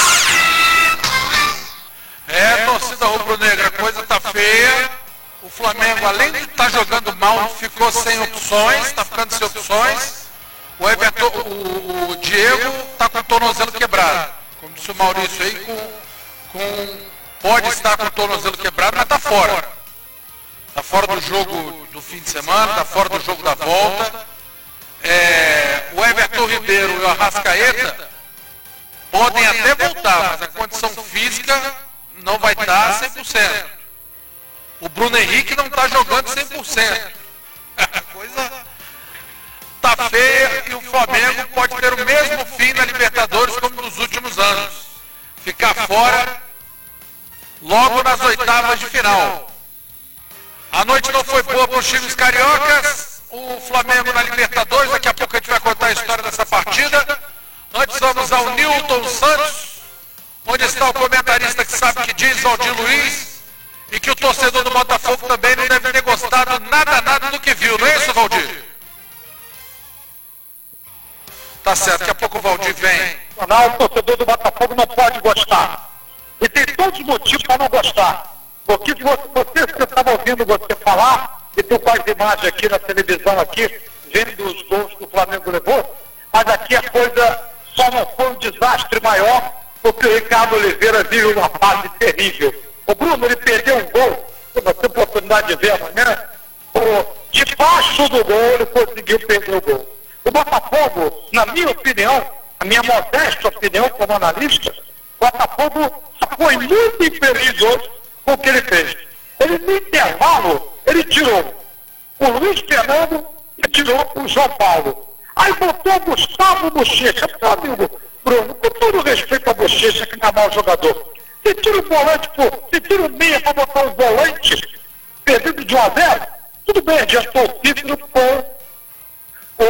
Speaker 6: É, torcida rubro-negra, a coisa tá feia. O Flamengo, além de estar tá jogando mal, ficou sem opções, está ficando sem opções. O, Everton, o, o Diego está com o tornozelo quebrado. Como disse o Maurício aí, com, com, pode estar com o tornozelo quebrado, mas está fora. Está fora do jogo do fim de semana, está fora do jogo da volta. É, o Everton Ribeiro e o Arrascaeta podem até voltar, mas a condição física não vai estar cem por cento. O Bruno Henrique não está jogando cem por cento. A coisa está feia e o Flamengo pode ter o mesmo fim na Libertadores como nos últimos anos. Ficar fora logo nas oitavas de final. A noite não foi boa para os times cariocas. O Flamengo na Libertadores, daqui a pouco a gente vai contar a história dessa partida. Antes vamos ao Nilton Santos, onde está o comentarista que sabe que diz, Valdir Luiz, e que o torcedor do Botafogo também não deve ter gostado nada, nada do que viu, não é isso, Valdir? Tá certo, daqui a pouco o Valdir vem.
Speaker 8: O torcedor do Botafogo não pode gostar. E tem todos os motivos para não gostar. Porque se você, você que estava ouvindo você falar, e tu faz imagem aqui na televisão, aqui, vendo os gols que o Flamengo levou, mas aqui a coisa só não foi um desastre maior, porque o Ricardo Oliveira vive uma fase terrível. O Bruno, ele perdeu um gol, você vai ter oportunidade de ver amanhã, o, debaixo do gol ele conseguiu perder o gol. O Botafogo, na minha opinião, a minha modesta opinião como analista, o Botafogo foi muito infeliz hoje com o que ele fez. Ele, no intervalo, ele tirou o Luiz Fernando e tirou o João Paulo. Aí botou o Gustavo Bochecha, meu amigo Bruno, com todo respeito a Bochecha, que não é mau jogador. Se tira o volante, pô, se tira o meia para botar o volante, perdido de um a zero, tudo bem, adiantou o título com o,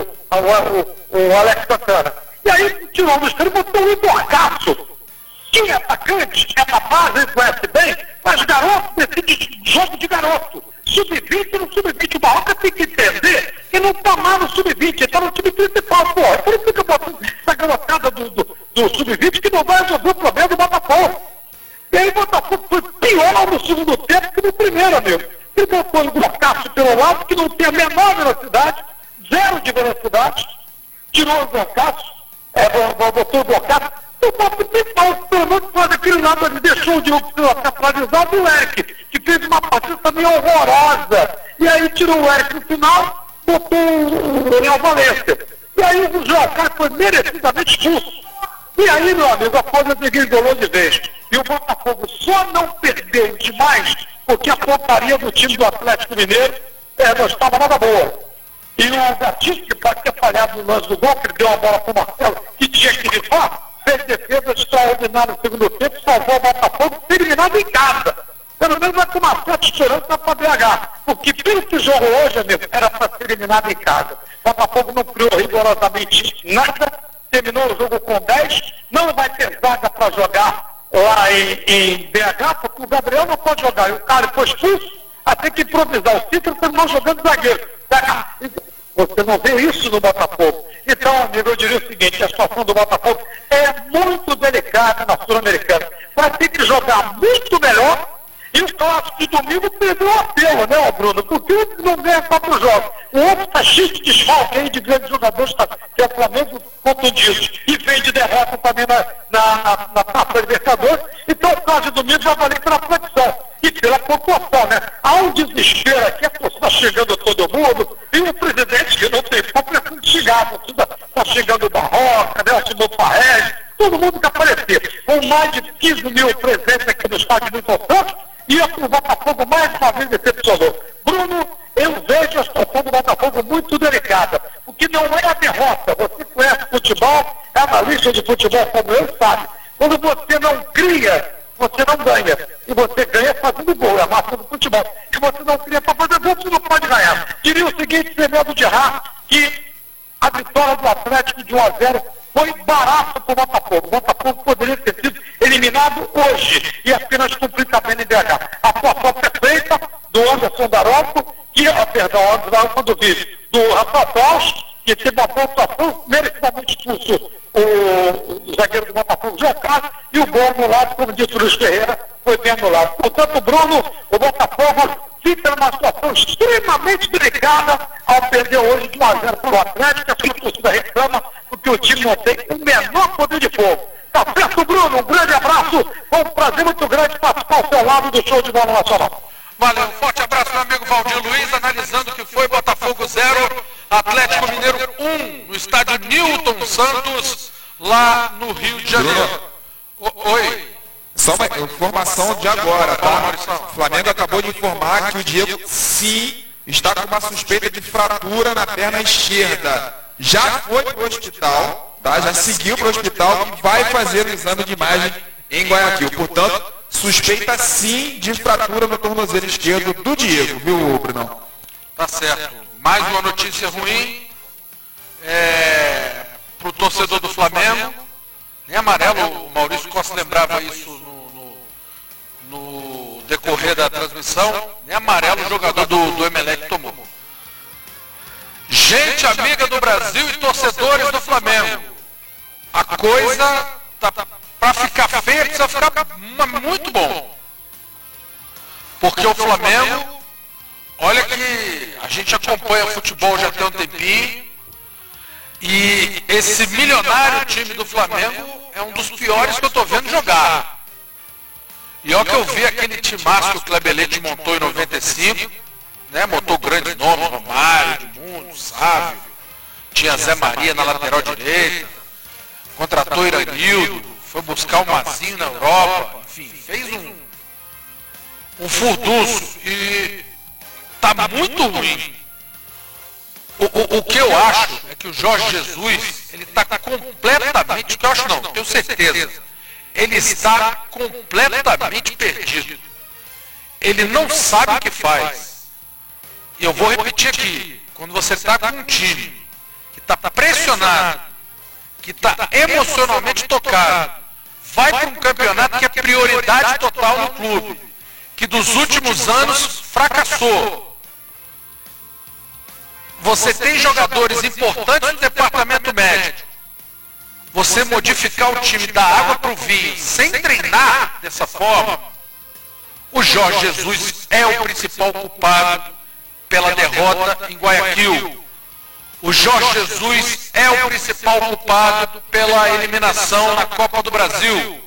Speaker 8: o, o, o Alex Santana. E aí tirou o Luiz Fernando e botou o Emborcaço. Quem é atacante, é da base, ele conhece bem, mas garoto decide jogo de garoto. sub vinte no sub vinte, o Barroca tem que entender que não está mais no sub vinte, ele está no time principal, pô. Por isso que eu boto essa garotada do, do, do sub vinte que não vai resolver o problema do Botafogo. E aí o Botafogo foi pior no segundo tempo que no primeiro, amigo. Ele botou o Emborcaço pelo lado, que não tem a menor velocidade, zero de velocidade, tirou o Emborcaço, é, botou o Emborcaço. O Botafogo principal, pelo menos faz aquele lado, ele deixou o Diogo centralizado do Eric, que fez uma partida também horrorosa. E aí tirou o Eric no final, botou o Daniel Valência. E aí o João Carlos foi merecidamente expulso. E aí, meu amigo, a coisa degringolou de vez. E o Botafogo só não perdeu demais porque a pontaria do time do Atlético Mineiro é, não estava nada boa. E o Gatito, que pode ter falhado no lance do gol, que ele deu a bola para o Marcelo, que tinha que rifar, fez defesa extraordinária no segundo tempo, salvou o Botafogo, eliminado em casa. Pelo menos vai ter uma certa esperança para B H. Porque pelo que jogou hoje, amigo, era para ser eliminado em casa. O Botafogo não criou rigorosamente nada, terminou o jogo com dez, não vai ter vaga para jogar lá em, em B H, porque o Gabriel não pode jogar. E o cara foi expulso, até que improvisar. O Cícero terminou jogando zagueiro. Você não vê isso no Botafogo. Então, amigo, eu diria o seguinte, a situação do Botafogo é muito delicada na Sul-Americana. Vai ter que jogar muito melhor. E o clássico de domingo perdeu o apelo, né, Bruno? Porque não ganha quatro jogos. O outro está cheio de desfalque aí de grandes jogadores, tá, que é o Flamengo contundido. E vem de derrota também na, na, na, na Taça Libertadores. Então o clássico de domingo vai valer pela flexão e pela pontuação, né? Há um desespero aqui, a torcida está chegando todo mundo, e o presidente que não tem culpa é chegar, a torcida está chegando o Barroca, né, o Simão Parrege, todo mundo quer aparecer. Com mais de quinze mil presentes aqui no estádio do Santos, e o Botafogo mais uma vez decepcionou. Bruno, eu vejo a situação do Botafogo muito delicada, porque não é a derrota. Você conhece futebol, é analista de futebol como eu, sabe. Quando você não cria, você não ganha. E você ganha fazendo gol, é a massa do futebol. E você não cria para fazer gol, você não pode ganhar. Diria o seguinte, sem medo de errar, que a vitória do Atlético de um a zero foi barato para o Botafogo. O Botafogo poderia ter sido eliminado hoje e apenas cumprir também em B H. A atuação perfeita do Anderson Daronco, que, ah, perdão, Anderson Daronco do Vídeo, do Rafael Paus, que teve uma pontuação merecidamente expulso o, o zagueiro do Botafogo, João Carlos, e o gol anulado, como disse o Luiz Ferreira, foi bem anulado. Portanto, Bruno, o Botafogo fica numa situação extremamente delicada ao perder hoje de um a zero para o Atlético, a sua torcida reclama, porque o time não tem o menor poder de fogo. Tá certo, Bruno? Um grande abraço. Foi um prazer muito grande participar ao seu lado do show de bola nacional.
Speaker 6: Valeu, um forte abraço, meu amigo Valdir Luiz, analisando o que foi Botafogo zero, Atlético Mineiro um, no estádio Newton Santos, lá no Rio de Janeiro. O, oi.
Speaker 2: Só uma informação de agora, tá? O Flamengo acabou de informar que o Diego, sim, está com uma suspeita de fratura na perna esquerda. Já foi para o hospital, tá? Já seguiu para o hospital e vai fazer o exame de imagem em Guayaquil. Portanto, suspeita sim de fratura no tornozelo esquerdo do Diego, viu, Brunão?
Speaker 6: Tá certo. Mais uma notícia ruim é, para o torcedor do Flamengo. Nem amarelo, o Maurício Costa lembrava isso no, no, no decorrer da transmissão. Nem amarelo o jogador do, do Emelec tomou. Gente amiga do Brasil e torcedores do Flamengo, a coisa tá, para ficar feia precisa ficar muito bom. Porque o Flamengo, olha que a gente acompanha futebol já tem um tempinho, e esse milionário time do Flamengo é um dos piores que eu estou vendo jogar. E olha que eu vi aquele timaço que o Kleber Leite montou em noventa e cinco, né? Montou grandes nomes, Romário, Edmundo, Sávio, tinha Zé Maria na lateral direita, contratou Iranildo, foi buscar o Mazinho na Europa, enfim, fez um, um furdunço e tá muito ruim. O, o, o que eu acho é que o Jorge Jesus, ele está completamente, o que eu acho não, tenho certeza, ele está completamente perdido. Ele não sabe o que faz. E eu vou repetir aqui, quando você está com um time que está pressionado, que está emocionalmente tocado, vai para um campeonato que é prioridade total no clube, que dos últimos anos fracassou. Você tem jogadores importantes no departamento médico. Você modificar o time da água para o vinho sem treinar dessa forma, o Jorge Jesus é o principal culpado pela derrota em Guayaquil. O Jorge Jesus é o principal culpado pela eliminação na Copa do Brasil.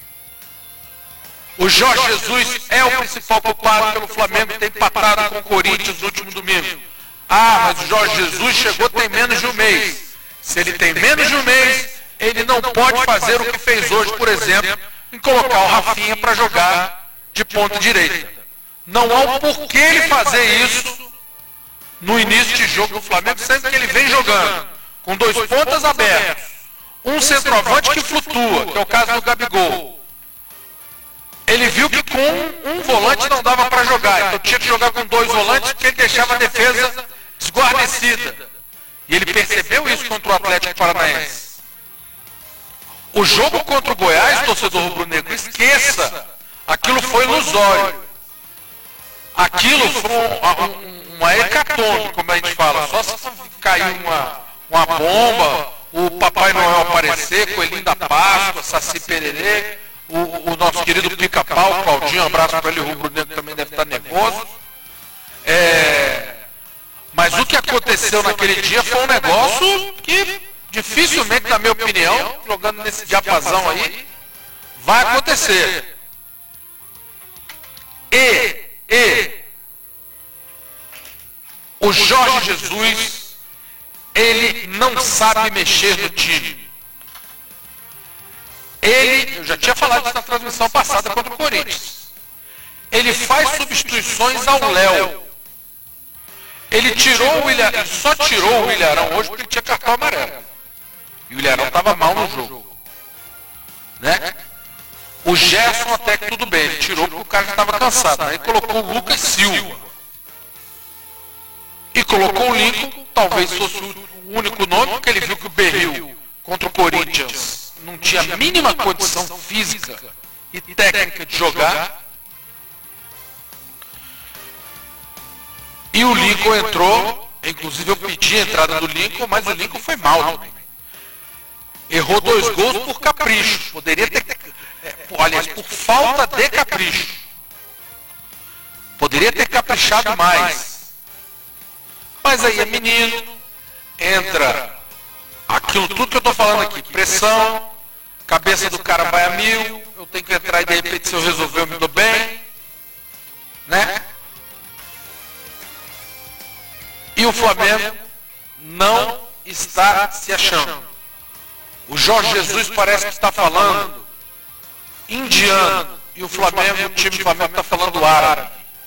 Speaker 6: O Jorge Jesus é o principal culpado pelo Flamengo ter empatado com o Corinthians no último domingo. Ah, mas o Jorge Jesus chegou tem menos de um mês. Se ele tem menos de um mês, ele não pode fazer o que fez hoje, por exemplo, em colocar o Rafinha para jogar de ponta direita. Não há um porquê ele fazer isso no início de jogo do Flamengo, sendo que ele vem jogando com dois pontas abertos, um centroavante que flutua, que é o caso do Gabigol. Ele viu que com um volante não dava para jogar, então tinha que jogar com dois volantes porque ele deixava a defesa desguarnecida. E ele percebeu isso contra o Atlético Paranaense. O jogo contra o Goiás, torcedor rubro-negro, esqueça, aquilo foi ilusório. Aquilo foi um, uma hecatombe, como a gente fala, só se cair uma, uma bomba, o Papai Noel aparecer, Coelhinho da Páscoa, Saci Pererê, o, o nosso querido Pica-Pau, Claudinho, um abraço para ele, o rubro-negro também deve estar nervoso. É, mas o que aconteceu naquele dia foi um negócio que dificilmente, na minha opinião, jogando nesse diapasão aí, vai acontecer. E, e, o Jorge Jesus, ele não sabe mexer no time. Ele, eu já tinha falado isso na transmissão passada contra o Corinthians, ele faz substituições ao Léo. Ele tirou o Ilharão, só tirou o Ilharão hoje porque ele tinha cartão amarelo. E o Ilharão estava mal no jogo. Né? O Gerson até que tudo bem, ele tirou porque o cara já estava cansado. Aí colocou o Lucas Silva. E colocou o Lincoln, talvez fosse o único nome, porque ele viu que o Berril contra o Corinthians não tinha a mínima condição física e técnica de jogar. E o Lincoln entrou, inclusive eu pedi a entrada do Lincoln, mas o Lincoln foi mal também. Errou dois gols por capricho. Poderia ter, é, aliás, por falta de capricho. Poderia ter caprichado mais. Mas aí é menino, entra aquilo tudo que eu estou falando aqui, pressão, cabeça do cara vai a mil, eu tenho que entrar e de repente se eu resolver eu me dou bem, né? E o Flamengo não está se achando. O Jorge Jesus parece que está falando indiano e o Flamengo, o time do Flamengo está falando árabe.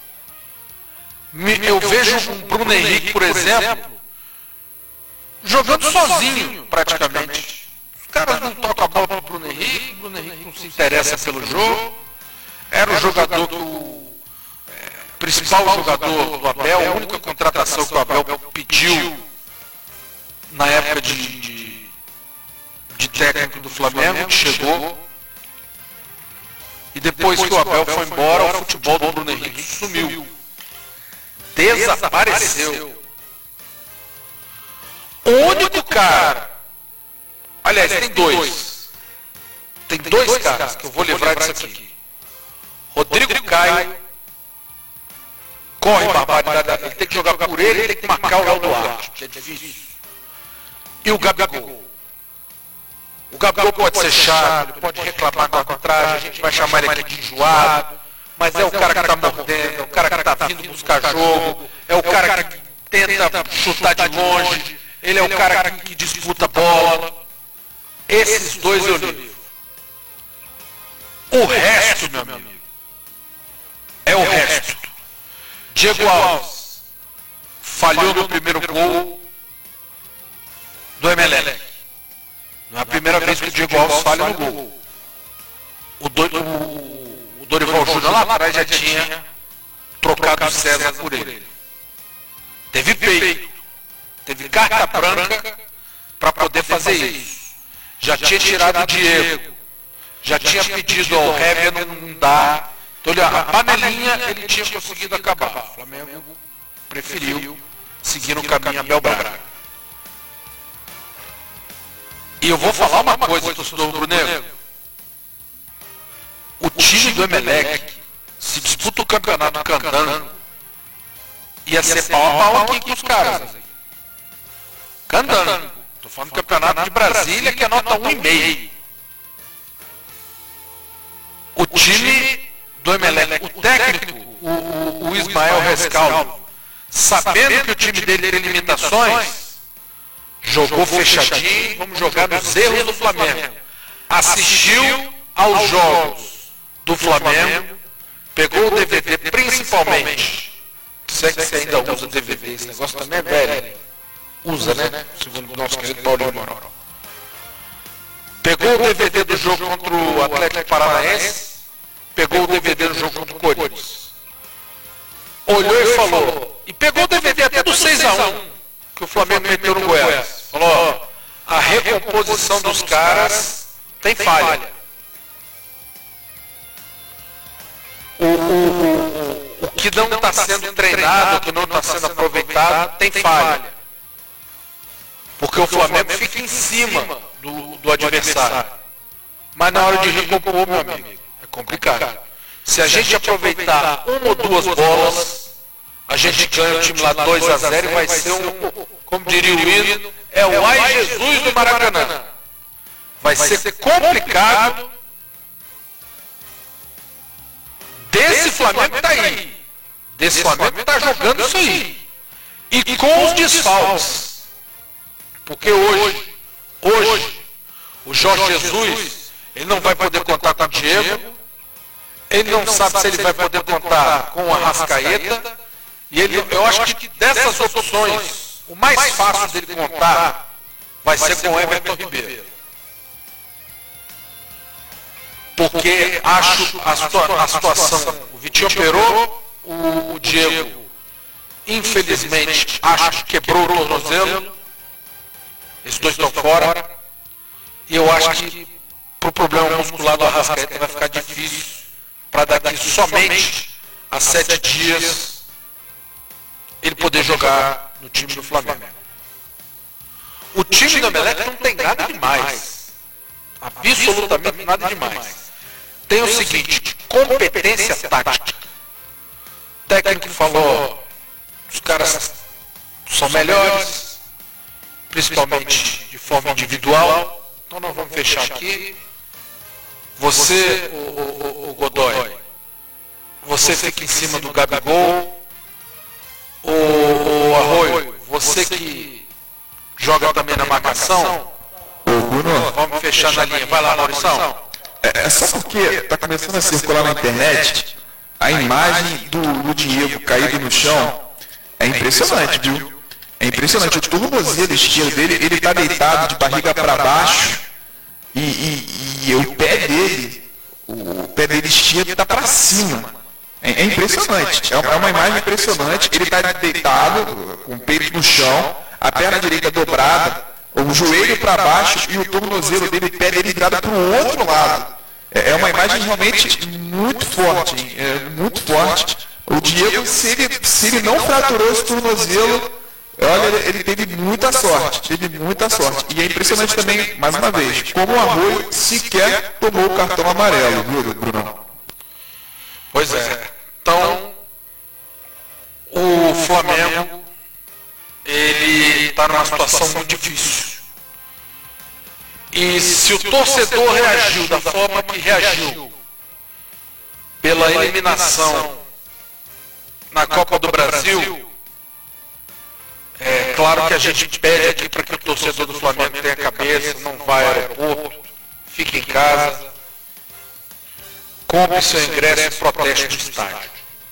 Speaker 6: Eu vejo um Bruno Henrique, por exemplo, jogando sozinho praticamente. Os caras não tocam a bola para o Bruno Henrique, o Bruno Henrique não se interessa pelo jogo. Era o jogador que o é, principal jogador do Abel, a única contratação que o Abel pediu na época de, de, de técnico do Flamengo, chegou. E depois que o Abel foi embora, o futebol do Bruno Henrique sumiu. Desapareceu. O único cara, aliás, tem dois. Tem dois caras que eu vou livrar disso aqui. Rodrigo Caio corre barbaridade. Ele tem que jogar por ele, ele tem que marcar o Léo Duarte, que é difícil. E o Gabigol. O Gabigol pode ser chato, ele pode reclamar com a arbitragem, a gente vai chamar ele aqui de enjoado, mas é o cara que está mordendo, é o cara que está vindo buscar jogo, é o cara que tenta chutar de longe, ele é o cara que, que disputa a bola. Esses dois eu livro. O resto, meu amigo, é o resto. Diego Alves falhou no primeiro gol do Emelec. Não é a primeira vez que o Diego Alves falha no gol. O, do, o, o Dorival Júnior lá atrás já tinha trocado o César por ele. Teve peito, teve carta branca para poder fazer isso. Já tinha tirado o Diego, já tinha pedido ao Hever não dar. Então, olha, a panelinha ele tinha conseguido acabar. O Flamengo preferiu seguir no caminho Abel Braga. E eu vou falar uma coisa, torcedor rubro-negro. O time do Emelec, se disputa o campeonato cantando, ia ser pau a pau aqui com os caras. Cantando. Estou falando do campeonato de Brasília, que é nota um vírgula cinco. O time do Emelec, o técnico, o, o, o Ismael Rescaldo, sabendo que o time dele tem limitações, jogou fechadinho, vamos jogar nos erros do Flamengo. Assistiu aos jogos do Flamengo, pegou o D V D principalmente. Se é que você ainda usa D V D, esse negócio também é velho. Usa, né? Segundo o nosso querido Paulinho Moral. Pegou o D V D do jogo contra o Atlético Paranaense, pegou o D V D do jogo contra o Corinthians. Olhou e falou, e pegou o D V D até do seis a um, que o Flamengo meteu no Goiás. Falou, ó, a recomposição dos caras tem falha. O, o, o, o que não está sendo treinado, o que não está sendo aproveitado, tem falha. Porque o Flamengo fica em cima do, do adversário. Mas na hora de recompor, meu amigo, é complicado. Se a gente aproveitar uma ou duas bolas, a gente ganha o time lá dois a zero e vai ser um, como diria o hino, é o ai Jesus do Maracanã. Vai ser complicado. Desse Flamengo que está aí. Desse Flamengo que está jogando isso aí. E com os desfalques. Porque hoje, hoje, o Jorge Jesus, ele não vai poder contar com o Diego. Ele não sabe se ele vai poder contar com o Arrascaeta. E ele, eu acho que dessas opções, o mais fácil dele contar vai ser com o Everton Ribeiro. Porque acho a, situa a situação, o Vitinho operou, o, o Diego, infelizmente, acho que quebrou o tornozelo, esses dois estão fora, e eu acho que para o problema muscular do Arrascaeta vai ficar difícil, para daqui somente a sete dias ele poder jogar no time do Flamengo. O time do Emelec não tem nada demais, absolutamente nada demais. Tem o seguinte, competência tática. O técnico falou, os caras são melhores, principalmente de forma individual. Então nós vamos fechar aqui. Você, o, o, o Godoy, você fica em cima do Gabigol. O, o Arroio, você que joga também na marcação. Vamos fechar na linha. Vai lá, Maurição.
Speaker 2: É só porque está começando a circular na internet a imagem do, do Diego caído no chão. É impressionante, viu? É impressionante. O tornozelo esquerdo dele, ele está deitado de barriga para baixo e, e, e o pé dele, o pé dele esquerdo está para cima. É, é impressionante. É uma imagem impressionante. Ele está deitado, com o peito no chão, a perna direita dobrada, o joelho para baixo e o tornozelo dele, o pé dele virado para o outro lado. É uma imagem realmente muito forte, hein? É muito forte. O Diego, se ele, se ele não fraturou esse tornozelo, olha, ele, ele teve muita sorte, teve muita sorte. E é impressionante também, mais uma vez, como o Arroio sequer tomou o cartão amarelo, viu, Bruno?
Speaker 6: Pois é. Então, o Flamengo, ele está numa situação muito difícil. E se o torcedor reagiu da forma que reagiu, pela eliminação na Copa do Brasil, é claro Claro que a gente pede aqui para que o torcedor do Flamengo tenha cabeça, não vá ao aeroporto, fique em casa, compre seu ingresso e proteste no estádio.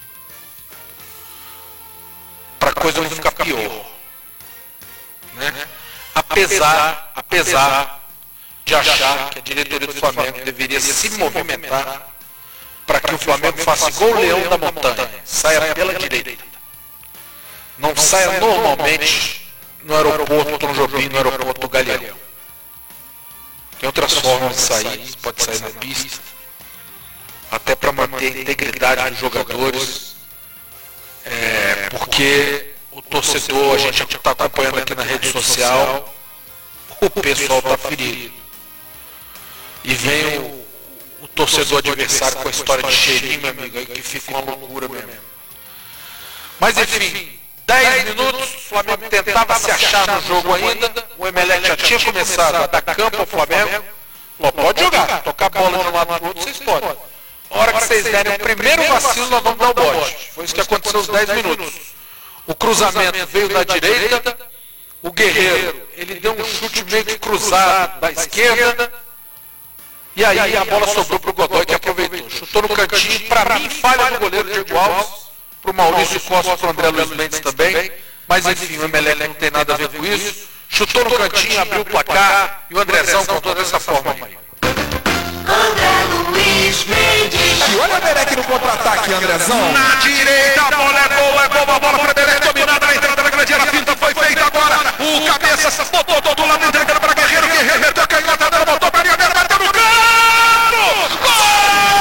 Speaker 6: Para a coisa não ficar pior. Né? Apesar, apesar de achar que a diretoria do Flamengo deveria se movimentar para que o Flamengo faça igual o Leão da Montanha, saia pela direita. Não saia normalmente no aeroporto Tom Jobim, no aeroporto do Galeão. Tem outras formas de sair, você pode sair na pista, até para manter a integridade dos jogadores, é, porque o torcedor, a gente está acompanhando aqui na rede social, o pessoal está ferido. E vem o, o torcedor adversário com a história de cheirinho, meu amigo, aí que fica uma loucura mesmo. Mas enfim, dez minutos, o Flamengo tentava se achar no jogo ainda, o Emelec já tinha começado a dar campo ao Flamengo. Falou, pode jogar, tocar a bola de um lado para o outro, vocês podem. A hora que vocês derem o primeiro vacilo, nós vamos dar o bote. Foi isso que aconteceu aos dez minutos. O cruzamento veio da direita, o Guerreiro, ele deu um chute meio que cruzado da esquerda, e aí a bola sobrou para o Godoy, que aproveitou. Chutou no cantinho, para mim falha do goleiro Diego Alves, para o Maurício Costa, para o André Luiz Mendes também, mas enfim, o Emelec não tem nada a ver com isso. Chutou no cantinho, abriu o placar, e o Andrezão contou dessa forma aí.
Speaker 5: André Luiz Mendes.
Speaker 2: E olha o Emelec no contra-ataque, Andrezão.
Speaker 1: Na direita, a bola é boa, é boa, a bola para o Emelec, dominada na entrada da grande área, a finta foi feita agora. O cabeça botou do outro lado, entregando para Guerreiro, Guerreiro meteu a canhota dela, botou para a linha dela, bateu no canto! Gol!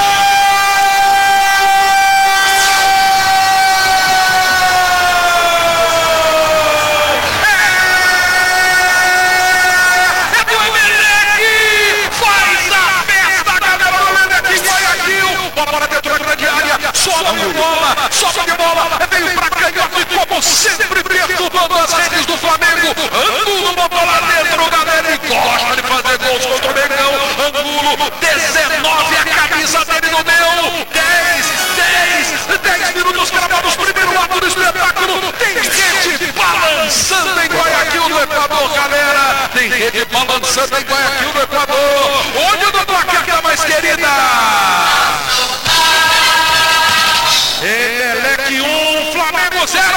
Speaker 1: Bola dentro da grande área, sobe de bola, sobe de bola, veio pra canhota e como sempre perturbando as redes do Flamengo. Angulo botou lá dentro, galera, e gosta de fazer gols contra o Mengão. Angulo, dezenove, a camisa dele não deu. dez, dez, dez minutos gravados, primeiro ato do espetáculo. Tem rede balançando em Guayaquil do Equador, galera. Tem rede balançando em Guayaquil do Equador. Olho do placar da mais querida. Emelec um, Flamengo zero.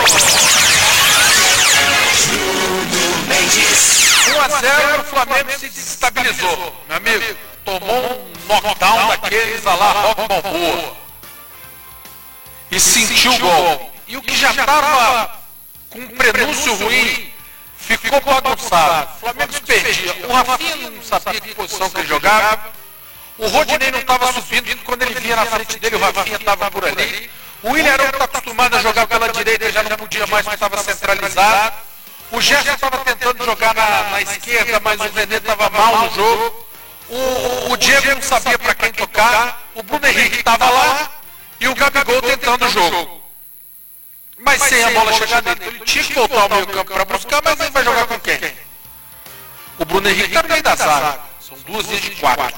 Speaker 6: um a zero, o Flamengo se desestabilizou. Meu amigo, tomou um knockdown daqueles a lá Rock Balboa. E sentiu o gol. E o que já estava com um prenúncio ruim, ficou bagunçado. O Flamengo se perdia. O Rafinha não sabia que posição que ele jogava. O Rodinei não estava subindo, quando ele vinha na frente dele, o Rafinha estava por ali. O Willian Arão está acostumado a jogar pela direita, já não podia mais, porque estava centralizado. O Gerson estava tentando jogar na, na esquerda, mas o René estava mal no jogo. O, o Diego não sabia para quem tocar. O Bruno Henrique estava lá e o Gabigol tentando o jogo. Mas sem a bola chegar nele. Ele tinha que voltar ao meio campo para buscar, mas ele vai jogar com quem? O Bruno Henrique está no meio da zaga. São duas linhas de quatro.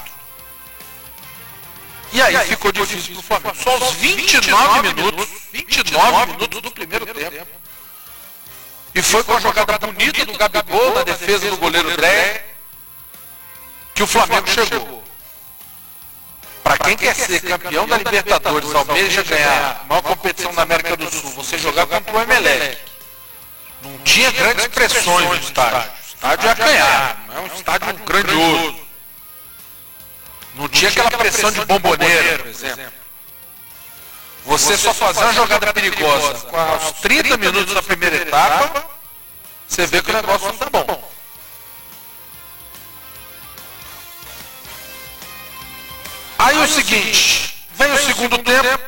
Speaker 6: E aí, e aí ficou difícil para o Flamengo. Só aos vinte e nove minutos, vinte e nove minutos do primeiro tempo. E foi com a jogada bonita do Gabigol na defesa do goleiro Dré que o Flamengo chegou. Para quem quer ser campeão da Libertadores, almeja ganhar a maior competição da América do Sul, você jogar contra o Emelec. Não tinha grandes pressões no estádio. O estádio ia ganhar, não é um estádio grandioso. Não tinha aquela pressão de Bomboneira, por exemplo. Você só fazer uma jogada perigosa aos trinta minutos da primeira etapa, você vê que o negócio não está bom. Aí o seguinte, vem o segundo tempo,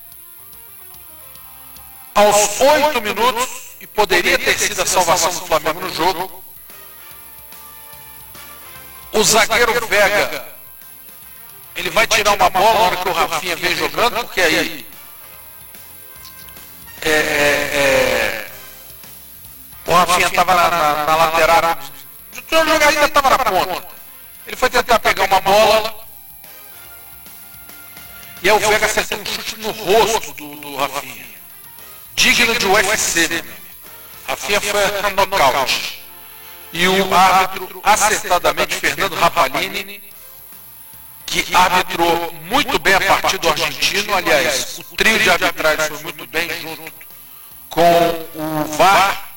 Speaker 6: aos oito minutos, e poderia ter sido a salvação do Flamengo no jogo, o zagueiro Vega, ele vai tirar uma bola na hora que o Rafinha vem jogando, porque aí é, é, é, o Rafinha estava na, na, na lateral, o jogador ainda estava na ponta. Ele foi tentar pegar uma bola, e aí o Vega acertou um chute no rosto do, do Rafinha. Digno de U F C, né? Rafinha foi a nocaute. E o árbitro, acertadamente, Fernando Rapalini, que arbitrou muito bem a partida do argentino. Aliás, o trio de arbitragem foi muito bem junto com o V A R.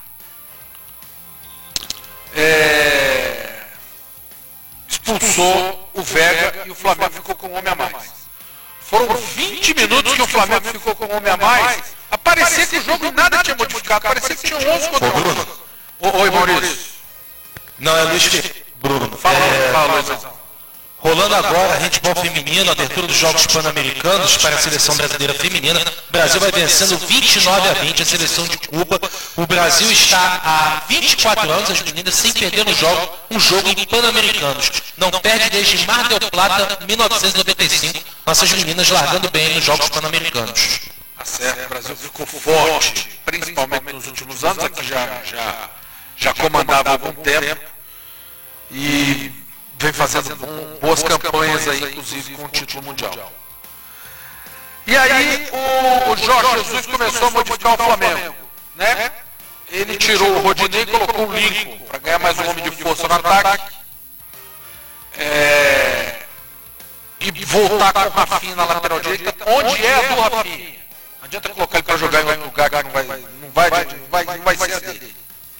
Speaker 6: É, expulsou o Vega e o Flamengo ficou com um homem a mais. Foram vinte minutos que o Flamengo ficou com um homem a mais. Parecia que o jogo nada tinha modificado, parecia que tinha onze contra onze. Oi, Maurício.
Speaker 4: Não, é Luiz Felipe. Bruno.
Speaker 6: Fala,
Speaker 4: é...
Speaker 6: fala, Luizão.
Speaker 4: Rolando agora, handebol feminino, abertura dos Jogos Pan-Americanos para a seleção brasileira feminina. O Brasil vai vencendo vinte e nove a vinte a seleção de Cuba. O Brasil está há vinte e quatro anos, as meninas, sem perder no jogo, um jogo em Pan-Americanos. Não perde desde Mar del Plata, mil novecentos e noventa e cinco. Nossas meninas largando bem nos Jogos Pan-Americanos.
Speaker 6: Tá certo, o Brasil ficou forte, principalmente nos últimos anos, aqui já, já, já comandava há algum tempo. E vem fazendo bom, boas campanhas aí, inclusive com o título mundial. E aí o, o Jorge Jesus começou a modificar o Flamengo, né? Ele tirou o Rodinei e colocou o Lincoln para ganhar mais um homem de força no ataque. É, e voltar com o Rafinha na lateral direita, onde é a do Rafinha. Não adianta colocar ele para jogar em outro lugar que não vai, não vai, não vai, não vai ser a dele.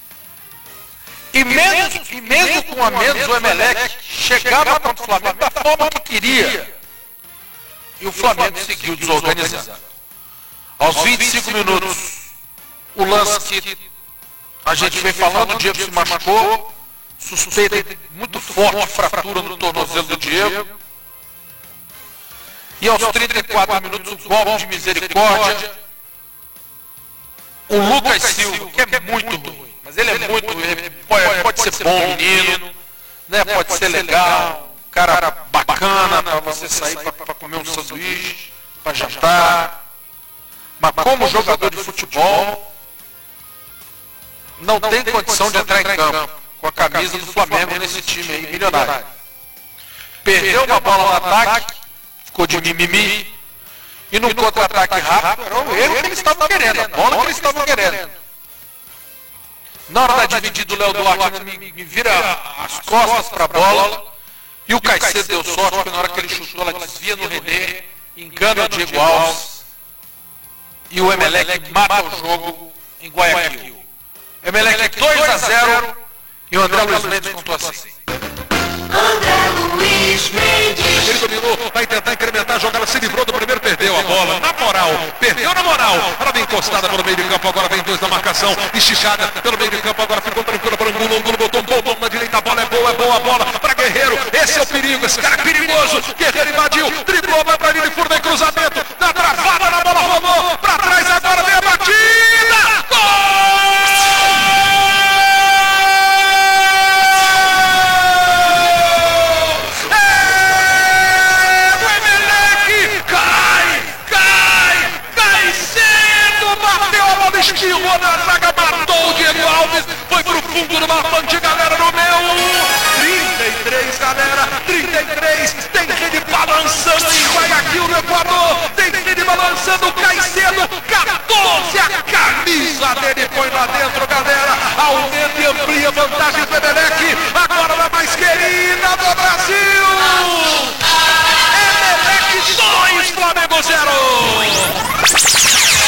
Speaker 6: E mesmo, e mesmo com a menos, o Emelec chegava contra o Flamengo da forma que queria. E o Flamengo seguiu desorganizado. Aos vinte e cinco minutos, o lance que a gente vem falando, o Diego se machucou, suspeita muito forte, fratura no tornozelo do Diego. E aos trinta e quatro minutos, o golpe de misericórdia. O Lucas Silva, que é muito ruim. Mas ele é muito, ele pode, pode ser bom menino, né? Pode ser legal, cara bacana para você sair para comer um sanduíche, para jantar. Mas como jogador de futebol, não tem condição de entrar em campo com a camisa do Flamengo nesse time aí, milionário. Perdeu uma bola no ataque, ficou de mimimi, e no contra-ataque rápido, era o erro que eles estavam querendo, a bola que eles estavam querendo. Na hora da dividida, o Léo Duarte me, me vira as costas para a bola. E o Caicedo deu sorte, porque na hora que ele chutou, ela desvia no René, engana o Diego Alves. E o Emelec mata o jogo em Guayaquil. Emelec dois a zero e o André Luiz Mendes contou assim.
Speaker 5: André Luiz Mendes.
Speaker 1: Ele dominou, vai tentar incrementar a jogada, se livrou do primeiro, perdeu a bola. Na moral, perdeu na moral. Ela vem encostada pelo meio de campo, agora vem dois na marcação. Esticada pelo meio de campo, agora ficou tranquila para o Angulo. Angulo botou um bom na direita, a bola é boa, é boa a bola para Guerreiro. Esse é o perigo, esse cara é perigoso. Guerreiro invadiu, driblou, vai para a linha de fundo, vem cruzamento. Na travada, na bola rolou. Para trás agora vem a batida. Gol! Esquivou na zaga, matou o Diego Alves, foi pro fundo do barbante, galera, no meu trinta e três, galera, trinta e três, tem rede balançando em Guayaquil, no Equador, tem rede balançando o Caicedo, quatorze, a camisa dele foi lá dentro, galera, aumenta e amplia a vantagem do Emelec, agora na mais querida do Brasil, Emelec dois, Flamengo zero.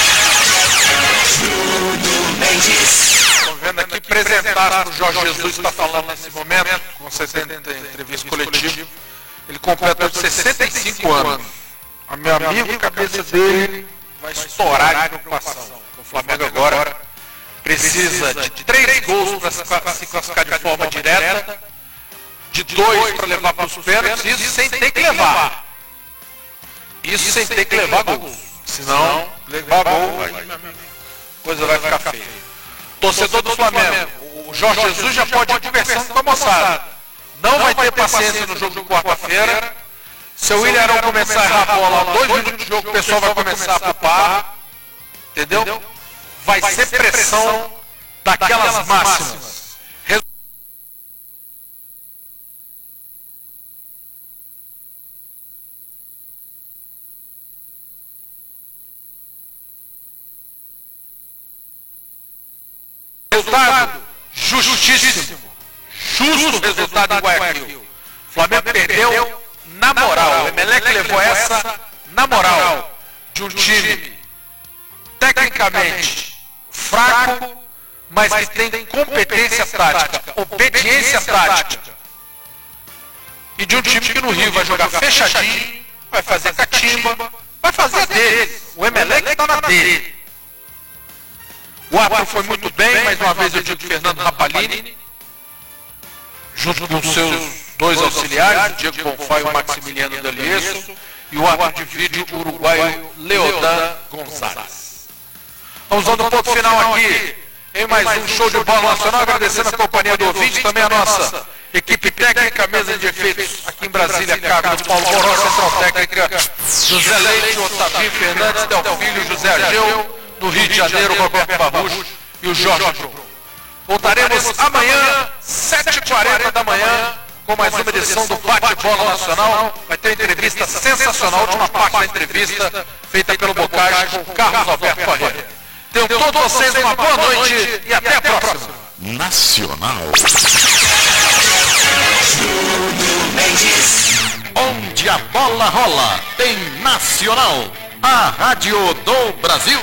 Speaker 1: Estou vendo aqui apresentar o Jorge Jesus está falando nesse momento, com setenta entrevista coletiva. Ele completa sessenta e cinco anos. A meu amigo, a cabeça dele vai estourar de preocupação. O Flamengo agora precisa de três gols para se classificar de forma direta, de dois para levar para os pênaltis, isso sem ter que levar. Isso sem ter que levar gols. Senão, levar gol, aí, a coisa vai ficar feia. Torcedor do Flamengo, o Jorge Jesus já pode ir conversando com a moçada. Não vai ter paciência no jogo de quarta-feira. Se o Willian Arão começar a errar a bola, dois minutos de jogo, o pessoal vai começar a culpar. Entendeu? Vai ser pressão daquelas máximas.
Speaker 6: Resultado justíssimo. Justo resultado em Guayaquil. O Flamengo perdeu na moral. O Emelec levou essa na moral de um time tecnicamente fraco, mas que tem competência tática, obediência tática. E de um time que no Rio vai jogar fechadinho, vai fazer catimba, vai fazer dele. O Emelec está na dele. O árbitro foi muito bem, mais uma vez eu digo Fernando Rapalini, junto com seus dois auxiliares, o Diego Bonfá e o Maximiliano D'Aliesso, e o árbitro de vídeo uruguaio Leodan Gonzalez. Vamos dando um ponto final aqui em mais um show de bola nacional, agradecendo a companhia do ouvinte, também a nossa equipe técnica, mesa de efeitos aqui em Brasília, Carlos Paulo Boró, central técnica, José Leite, Otávio Fernandes, Delfílio, José Ageu, no Rio de Janeiro, Roberto Barrucho e o Jorge Bruno. Voltaremos amanhã, sete e quarenta da manhã, com mais uma edição do Bate-Bola Nacional. Vai ter entrevista sensacional, a última parte da entrevista feita pelo Bocage com o Carlos Alberto Parreira. Tenham todos vocês uma boa noite e até a próxima.
Speaker 3: Nacional. Onde a bola rola, tem Nacional, a rádio do Brasil.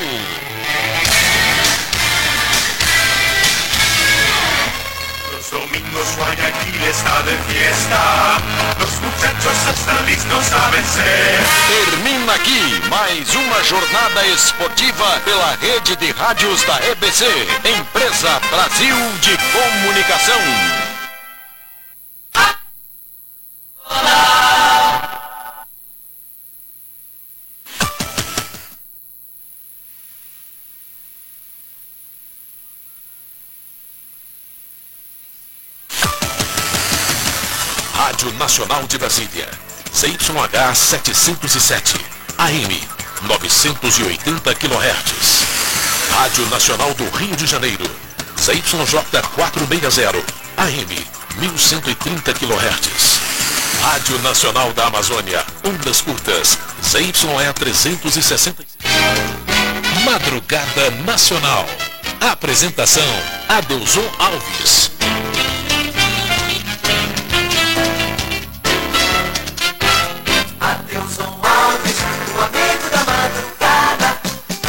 Speaker 5: Los domingos Guayaquil está de fiesta, los muchachos hasta listos a vencer.
Speaker 3: Termina aqui mais uma jornada esportiva pela rede de rádios da E B C, Empresa Brasil de Comunicação. Rádio Nacional de Brasília, C Y H setecentos e sete, A M novecentos e oitenta quilohertz. Rádio Nacional do Rio de Janeiro, C Y J quatrocentos e sessenta, A M mil cento e trinta quilohertz. Rádio Nacional da Amazônia, ondas curtas, C Y E trezentos e sessenta. Madrugada Nacional. Apresentação, Adelson Alves.
Speaker 5: Adelson Alves, o amigo da madrugada.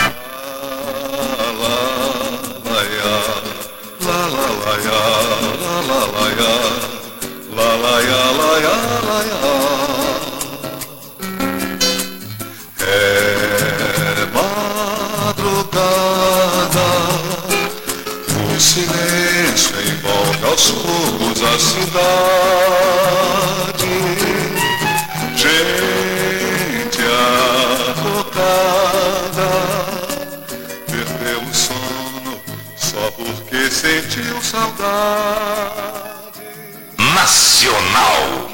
Speaker 9: É madrugada, o silêncio envolve aos poucos a cidade. Gente acordada, perdeu o sono só porque sentiu saudade.
Speaker 3: Nacional.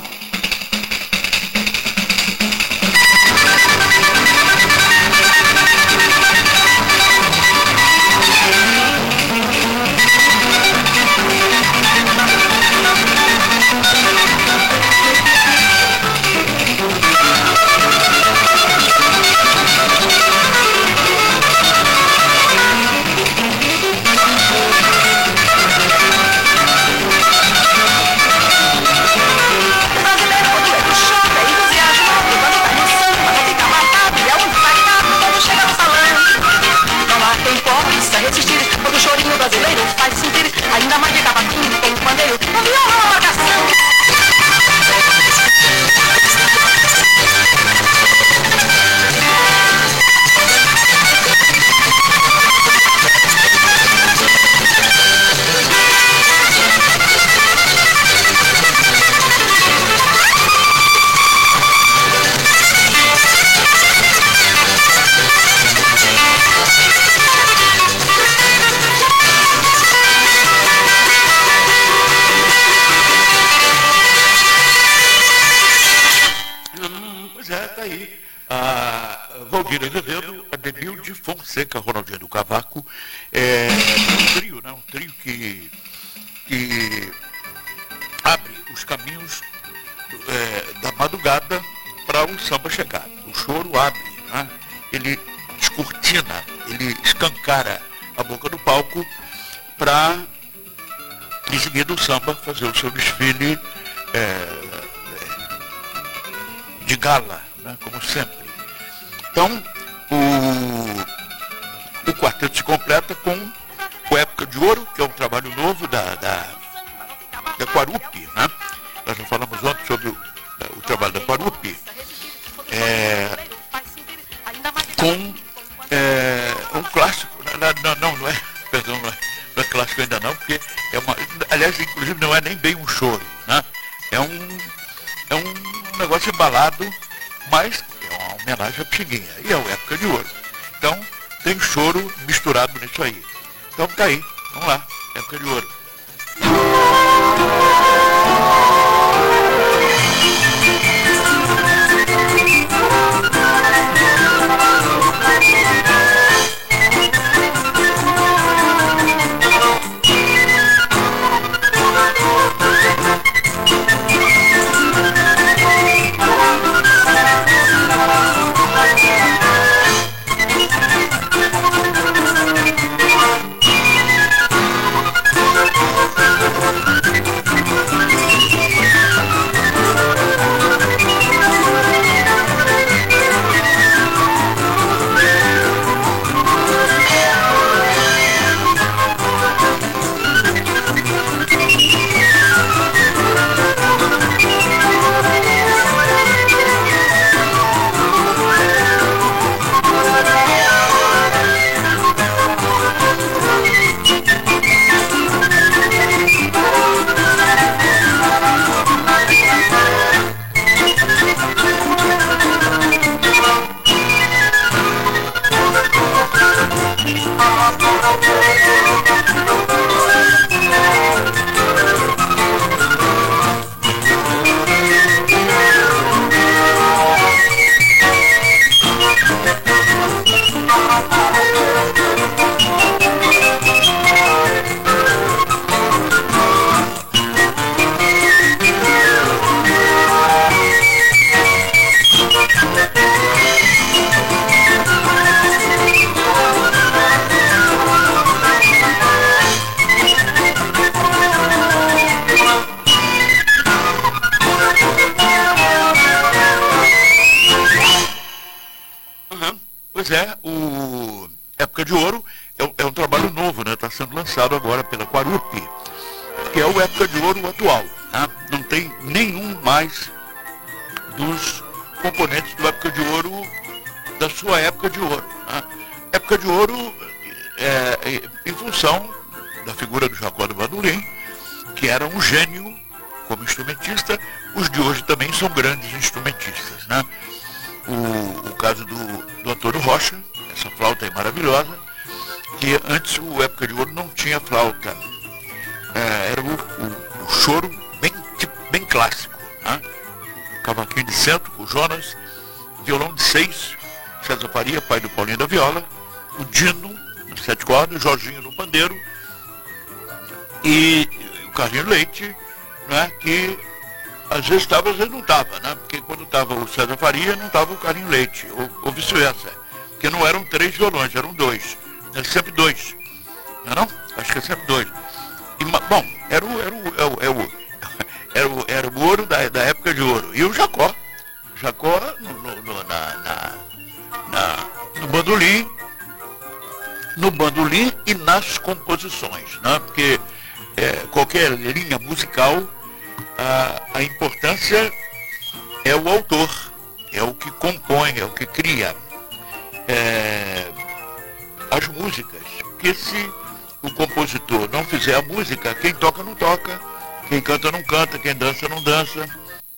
Speaker 5: Quando o chorinho brasileiro faz sentir ainda mais de cavaquinho, tem pandeiro, um violão, uma marcação.
Speaker 10: A Valdir Azevedo, Adenilde Fonseca, Ronaldinho Cavaco, é um trio, né? Um trio que, que abre os caminhos é, da madrugada para o samba chegar. O choro abre, né? Ele descortina, ele escancara a boca do palco para, em seguida, o samba fazer o seu desfile é, de gala, né, como sempre. Então, o, o quarteto se completa com o Época de Ouro, que é um trabalho novo da, da, da Quarupi, né? Nós já falamos ontem sobre o, o trabalho da Quarupi, é, com é, um clássico, não, não, não é, perdão, não é, não é clássico ainda não, porque é uma, aliás, inclusive não é nem bem um choro, né? É um, é um negócio embalado, mas é uma homenagem à Pixinguinha, e é o Época de Ouro. Então, tem choro misturado nisso aí. Então tá aí, vamos lá, Época de Ouro. Pois é, o Época de Ouro é, é um trabalho novo, né? Está sendo lançado agora pela Quarupi, que é o Época de Ouro atual. Né? Não tem nenhum mais dos componentes do Época de Ouro, da sua Época de Ouro. Né? Época de Ouro, é, é, em função da figura do Jacó do Bandolim, que era um gênio como instrumentista. Os de hoje também são grandes instrumentistas, né? O, o caso do, do Antônio Rocha, essa flauta aí maravilhosa, que antes o Época de Ouro não tinha flauta. É, era o, o, o choro bem, tipo, bem clássico, né? O cavaquinho de centro com o Jonas, violão de seis, César Faria, pai do Paulinho da Viola, o Dino, no sete cordas, o Jorginho no pandeiro, e o Carlinhos Leite, né, que às vezes estava, às vezes não estava, né? Porque quando estava o César Faria, não estava o Carlinhos Leite, ou, ou vice-versa. Porque não eram três violões, eram dois. Era sempre dois. Não é não? Acho que é sempre dois. E, bom, era o, era o, era o, era o, era o, era o ouro da, da Época de Ouro. E o Jacó. Jacó no, no, no, na, na, na, no bandolim, no bandolim e nas composições, né? Porque é, qualquer linha musical, A, a importância é o autor, é o que compõe, é o que cria é, as músicas. Porque se o compositor não fizer a música, quem toca não toca, quem canta não canta, quem dança não dança.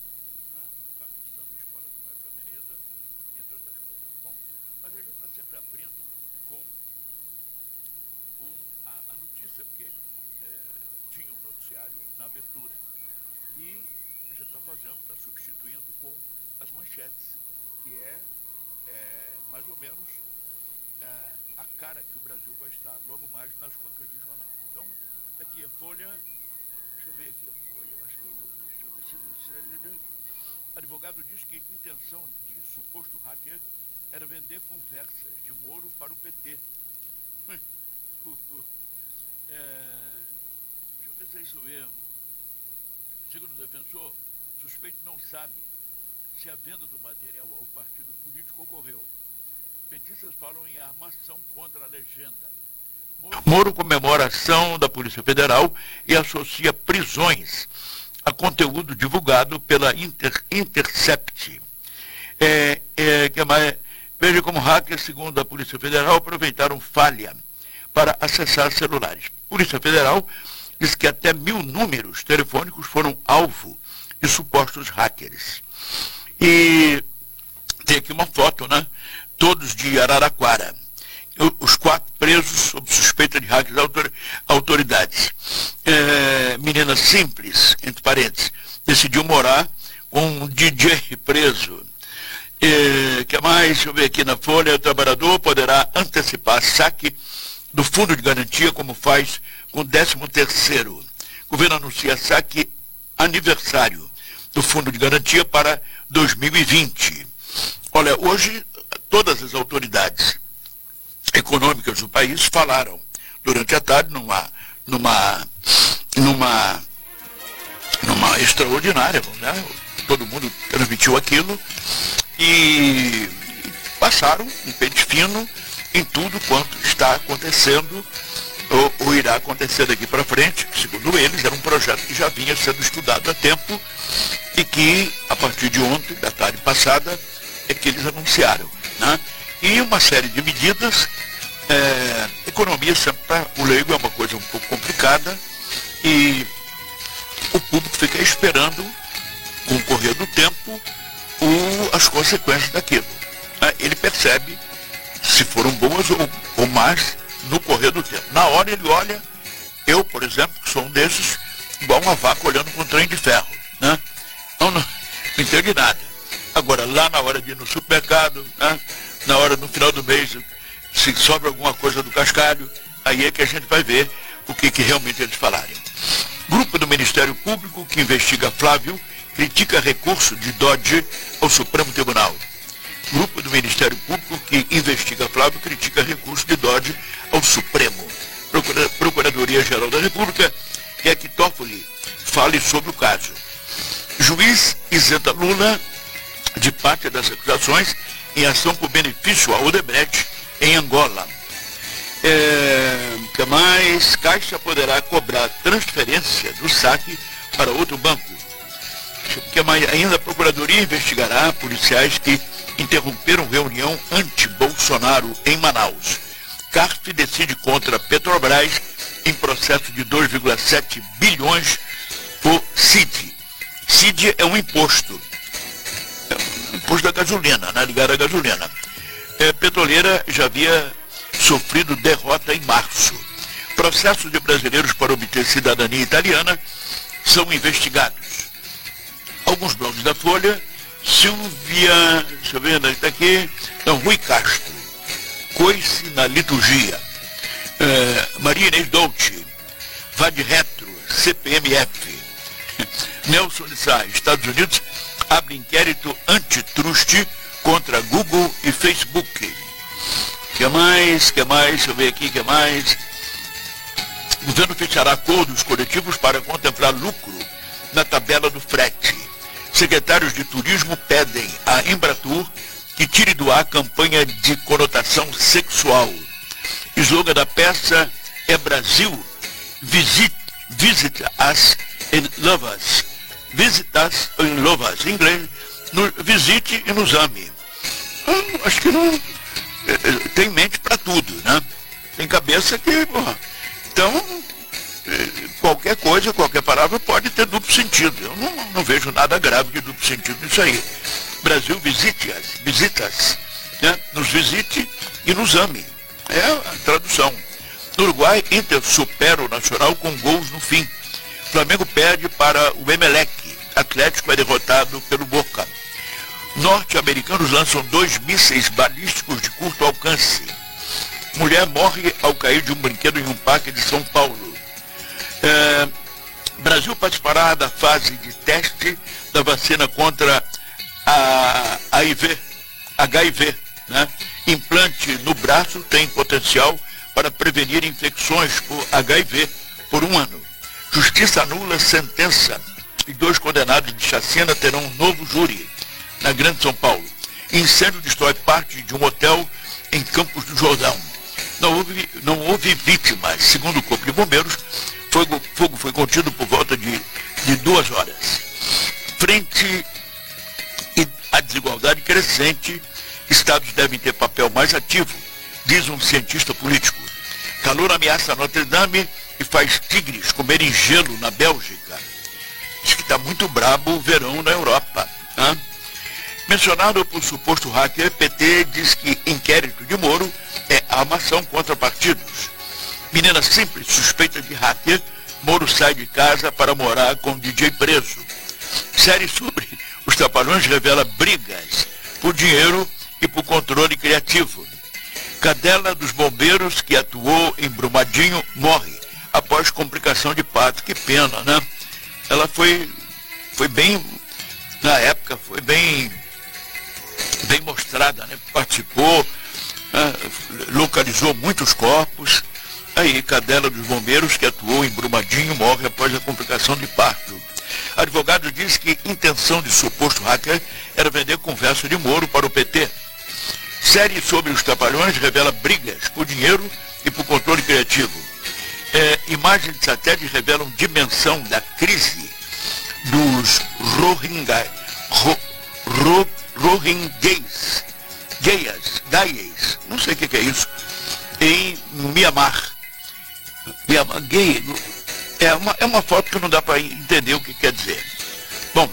Speaker 10: Advogado diz que a intenção de suposto hacker era vender conversas de Moro para o P T. é... isso mesmo. Segundo o defensor, o suspeito não sabe se a venda do material ao partido político ocorreu. Petistas falam em armação contra a legenda. Moro comemora a ação da Polícia Federal e associa prisões a conteúdo divulgado pela Inter, Intercept. É, é, que mais, veja como hackers, segundo a Polícia Federal, aproveitaram falha para acessar celulares. A Polícia Federal diz que até mil números telefônicos foram alvo de supostos hackers. E tem aqui uma foto, né? Todos de Araraquara. Os quatro presos sob suspeita de hackers da autoridades. É, menina simples, entre parênteses, decidiu morar com um D J preso. É, que mais? Deixa eu ver aqui na folha. O trabalhador poderá antecipar saque do fundo de garantia, como faz com o décimo terceiro. O governo anuncia saque aniversário do fundo de garantia para dois mil e vinte. Olha, hoje todas as autoridades econômicas do país falaram durante a tarde numa numa numa numa extraordinária, né? Todo mundo transmitiu aquilo e passaram um pente fino em tudo quanto está acontecendo ou, ou irá acontecer daqui para frente, que, segundo eles, era um projeto que já vinha sendo estudado há tempo e que, a partir de ontem, da tarde passada, é que eles anunciaram, né? E uma série de medidas. É, economia sempre para o leigo é uma coisa um pouco complicada e o público fica esperando, com o correr do tempo, o, as consequências daquilo. É, ele percebe se foram boas ou, ou más no correr do tempo. Na hora ele olha, eu, por exemplo, que sou um desses, igual uma vaca olhando com um trem de ferro, né? Não, não, não entende nada. Agora, lá na hora de ir no supermercado, né? Na hora, no final do mês, se sobra alguma coisa do cascalho, aí é que a gente vai ver o que, que realmente eles falarem. Grupo do Ministério Público que investiga Flávio critica recurso de Dodge ao Supremo Tribunal. Grupo do Ministério Público que investiga Flávio critica recurso de Dodge ao Supremo. Procura, Procuradoria-Geral da República quer que Toffoli fale sobre o caso. Juiz isenta Lula de parte das acusações em ação por benefício a Odebrecht em Angola. É, que mais? Caixa poderá cobrar transferência do saque para outro banco. Que mais? Ainda a Procuradoria investigará policiais que interromperam reunião anti-Bolsonaro em Manaus. C A R F decide contra Petrobras em processo de dois vírgula sete bilhões por C I D. C I D é um imposto. É um imposto da gasolina, né? Ligado à gasolina. A petroleira já havia sofrido derrota em março. Processos de brasileiros para obter cidadania italiana são investigados. Alguns blogs da Folha, Silvia, deixa eu ver, está aqui, não, Rui Castro, coice na liturgia, é, Maria Inês Dolce, Vade Retro, C P M F, Nelson de Sá, Estados Unidos, abre inquérito antitruste contra Google e Facebook. Que mais? Que mais? Deixa eu ver aqui, que mais? O governo fechará acordos coletivos para contemplar lucro na tabela do frete. Secretários de turismo pedem à Embratur que tire do ar campanha de conotação sexual. Slogan da peça é Brasil, visit, visit us and love us. Visit us and love us. Em inglês, no, visite e nos ame. Eu acho que não tem mente para tudo, né? Tem cabeça que, porra. Então, qualquer coisa, qualquer palavra pode ter duplo sentido. Eu não, não vejo nada grave de duplo sentido nisso aí. Brasil, visite-as, visitas, né? Nos visite e nos ame. É a tradução. No Uruguai, Inter supera o Nacional com gols no fim. Flamengo perde para o Emelec. Atlético é derrotado pelo Boca. Norte-americanos lançam dois mísseis balísticos de curto alcance. Mulher morre ao cair de um brinquedo em um parque de São Paulo. É, Brasil participará da fase de teste da vacina contra a H I V. H I V, né? Implante no braço tem potencial para prevenir infecções por H I V por um ano. Justiça anula sentença e dois condenados de chacina terão um novo júri na Grande São Paulo. Incêndio destrói parte de um hotel em Campos do Jordão. Não houve, não houve vítimas. Segundo o Corpo de Bombeiros, fogo, fogo foi contido por volta de, de duas horas. Frente à desigualdade crescente, estados devem ter papel mais ativo, diz um cientista político. Calor ameaça Notre Dame e faz tigres comerem gelo na Bélgica. Diz que está muito brabo o verão na Europa. Hein? Mencionado por suposto hacker, P T diz que inquérito de Moro é armação contra partidos. Menina simples, suspeita de hacker, Moro sai de casa para morar com D J preso. Série sobre os Trapalhões revela brigas por dinheiro e por controle criativo. Cadela dos bombeiros que atuou em Brumadinho morre após complicação de parto. Que pena, né? Ela foi, foi bem, na época, foi bem, bem mostrada, né? Participou, né? Localizou muitos corpos. Aí, cadela dos bombeiros que atuou em Brumadinho morre após a complicação de parto. Advogado diz que intenção de suposto hacker era vender conversa de Moro para o P T. Série sobre os Trapalhões revela brigas por dinheiro e por controle criativo. É, imagens de satélite revelam dimensão da crise dos Rohingya, ro, ro, Rohingyas, Gaias, Gaias, não sei o que, que é isso, em Mianmar. Mianmar, gay, é uma, é uma foto que não dá para entender o que quer dizer. Bom,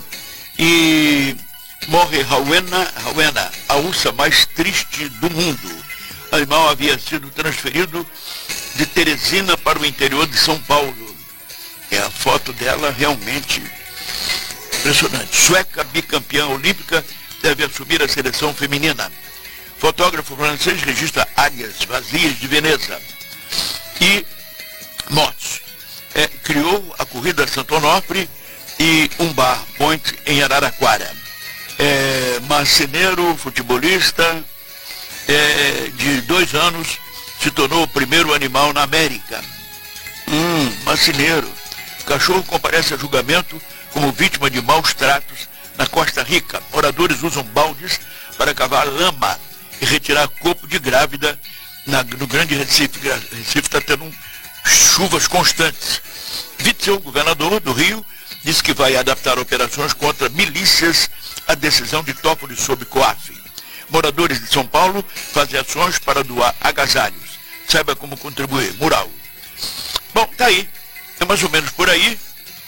Speaker 10: e morre Rowena, Rowena, a ursa mais triste do mundo. O animal havia sido transferido de Teresina para o interior de São Paulo. É a foto dela realmente impressionante. Sueca bicampeã olímpica deve assumir a seleção feminina. Fotógrafo francês registra áreas vazias de Veneza. E mortes. É, criou a corrida Santo Onofre e um bar point em Araraquara. É, marceneiro, futebolista, é, de dois anos, se tornou o primeiro animal na América. Hum, marceneiro. Cachorro comparece a julgamento como vítima de maus tratos na Costa Rica. Moradores usam baldes para cavar lama e retirar corpo de grávida na, no Grande Recife. Recife está tendo um, chuvas constantes. Witzel, governador do Rio, disse que vai adaptar operações contra milícias à decisão de Toffoli sobre Coaf. Moradores de São Paulo fazem ações para doar agasalhos. Saiba como contribuir. Mural. Bom, tá aí. É mais ou menos por aí.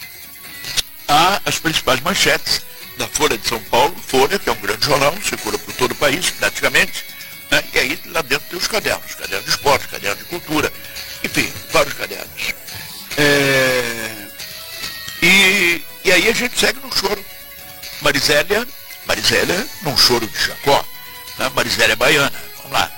Speaker 10: Há as principais manchetes da Folha de São Paulo. Folha, que é um grande jornal, circula por todo o país, praticamente. Né? E aí lá dentro tem os cadernos. Caderno de esporte, caderno de cultura. Enfim, vários cadernos. É... E, e aí a gente segue no choro. Marisélia, Marisélia num choro de Chacó. Né? Marisélia baiana. Vamos lá.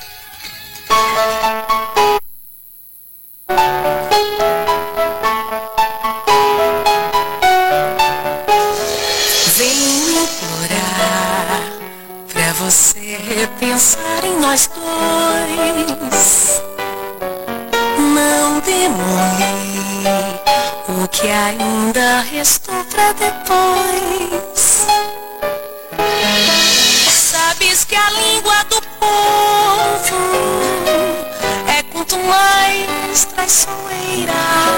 Speaker 11: Vem implorar pra você repensar em nós dois. Não demore o que ainda restou pra depois. Sabes que a língua do povo é quanto mais traiçoeira.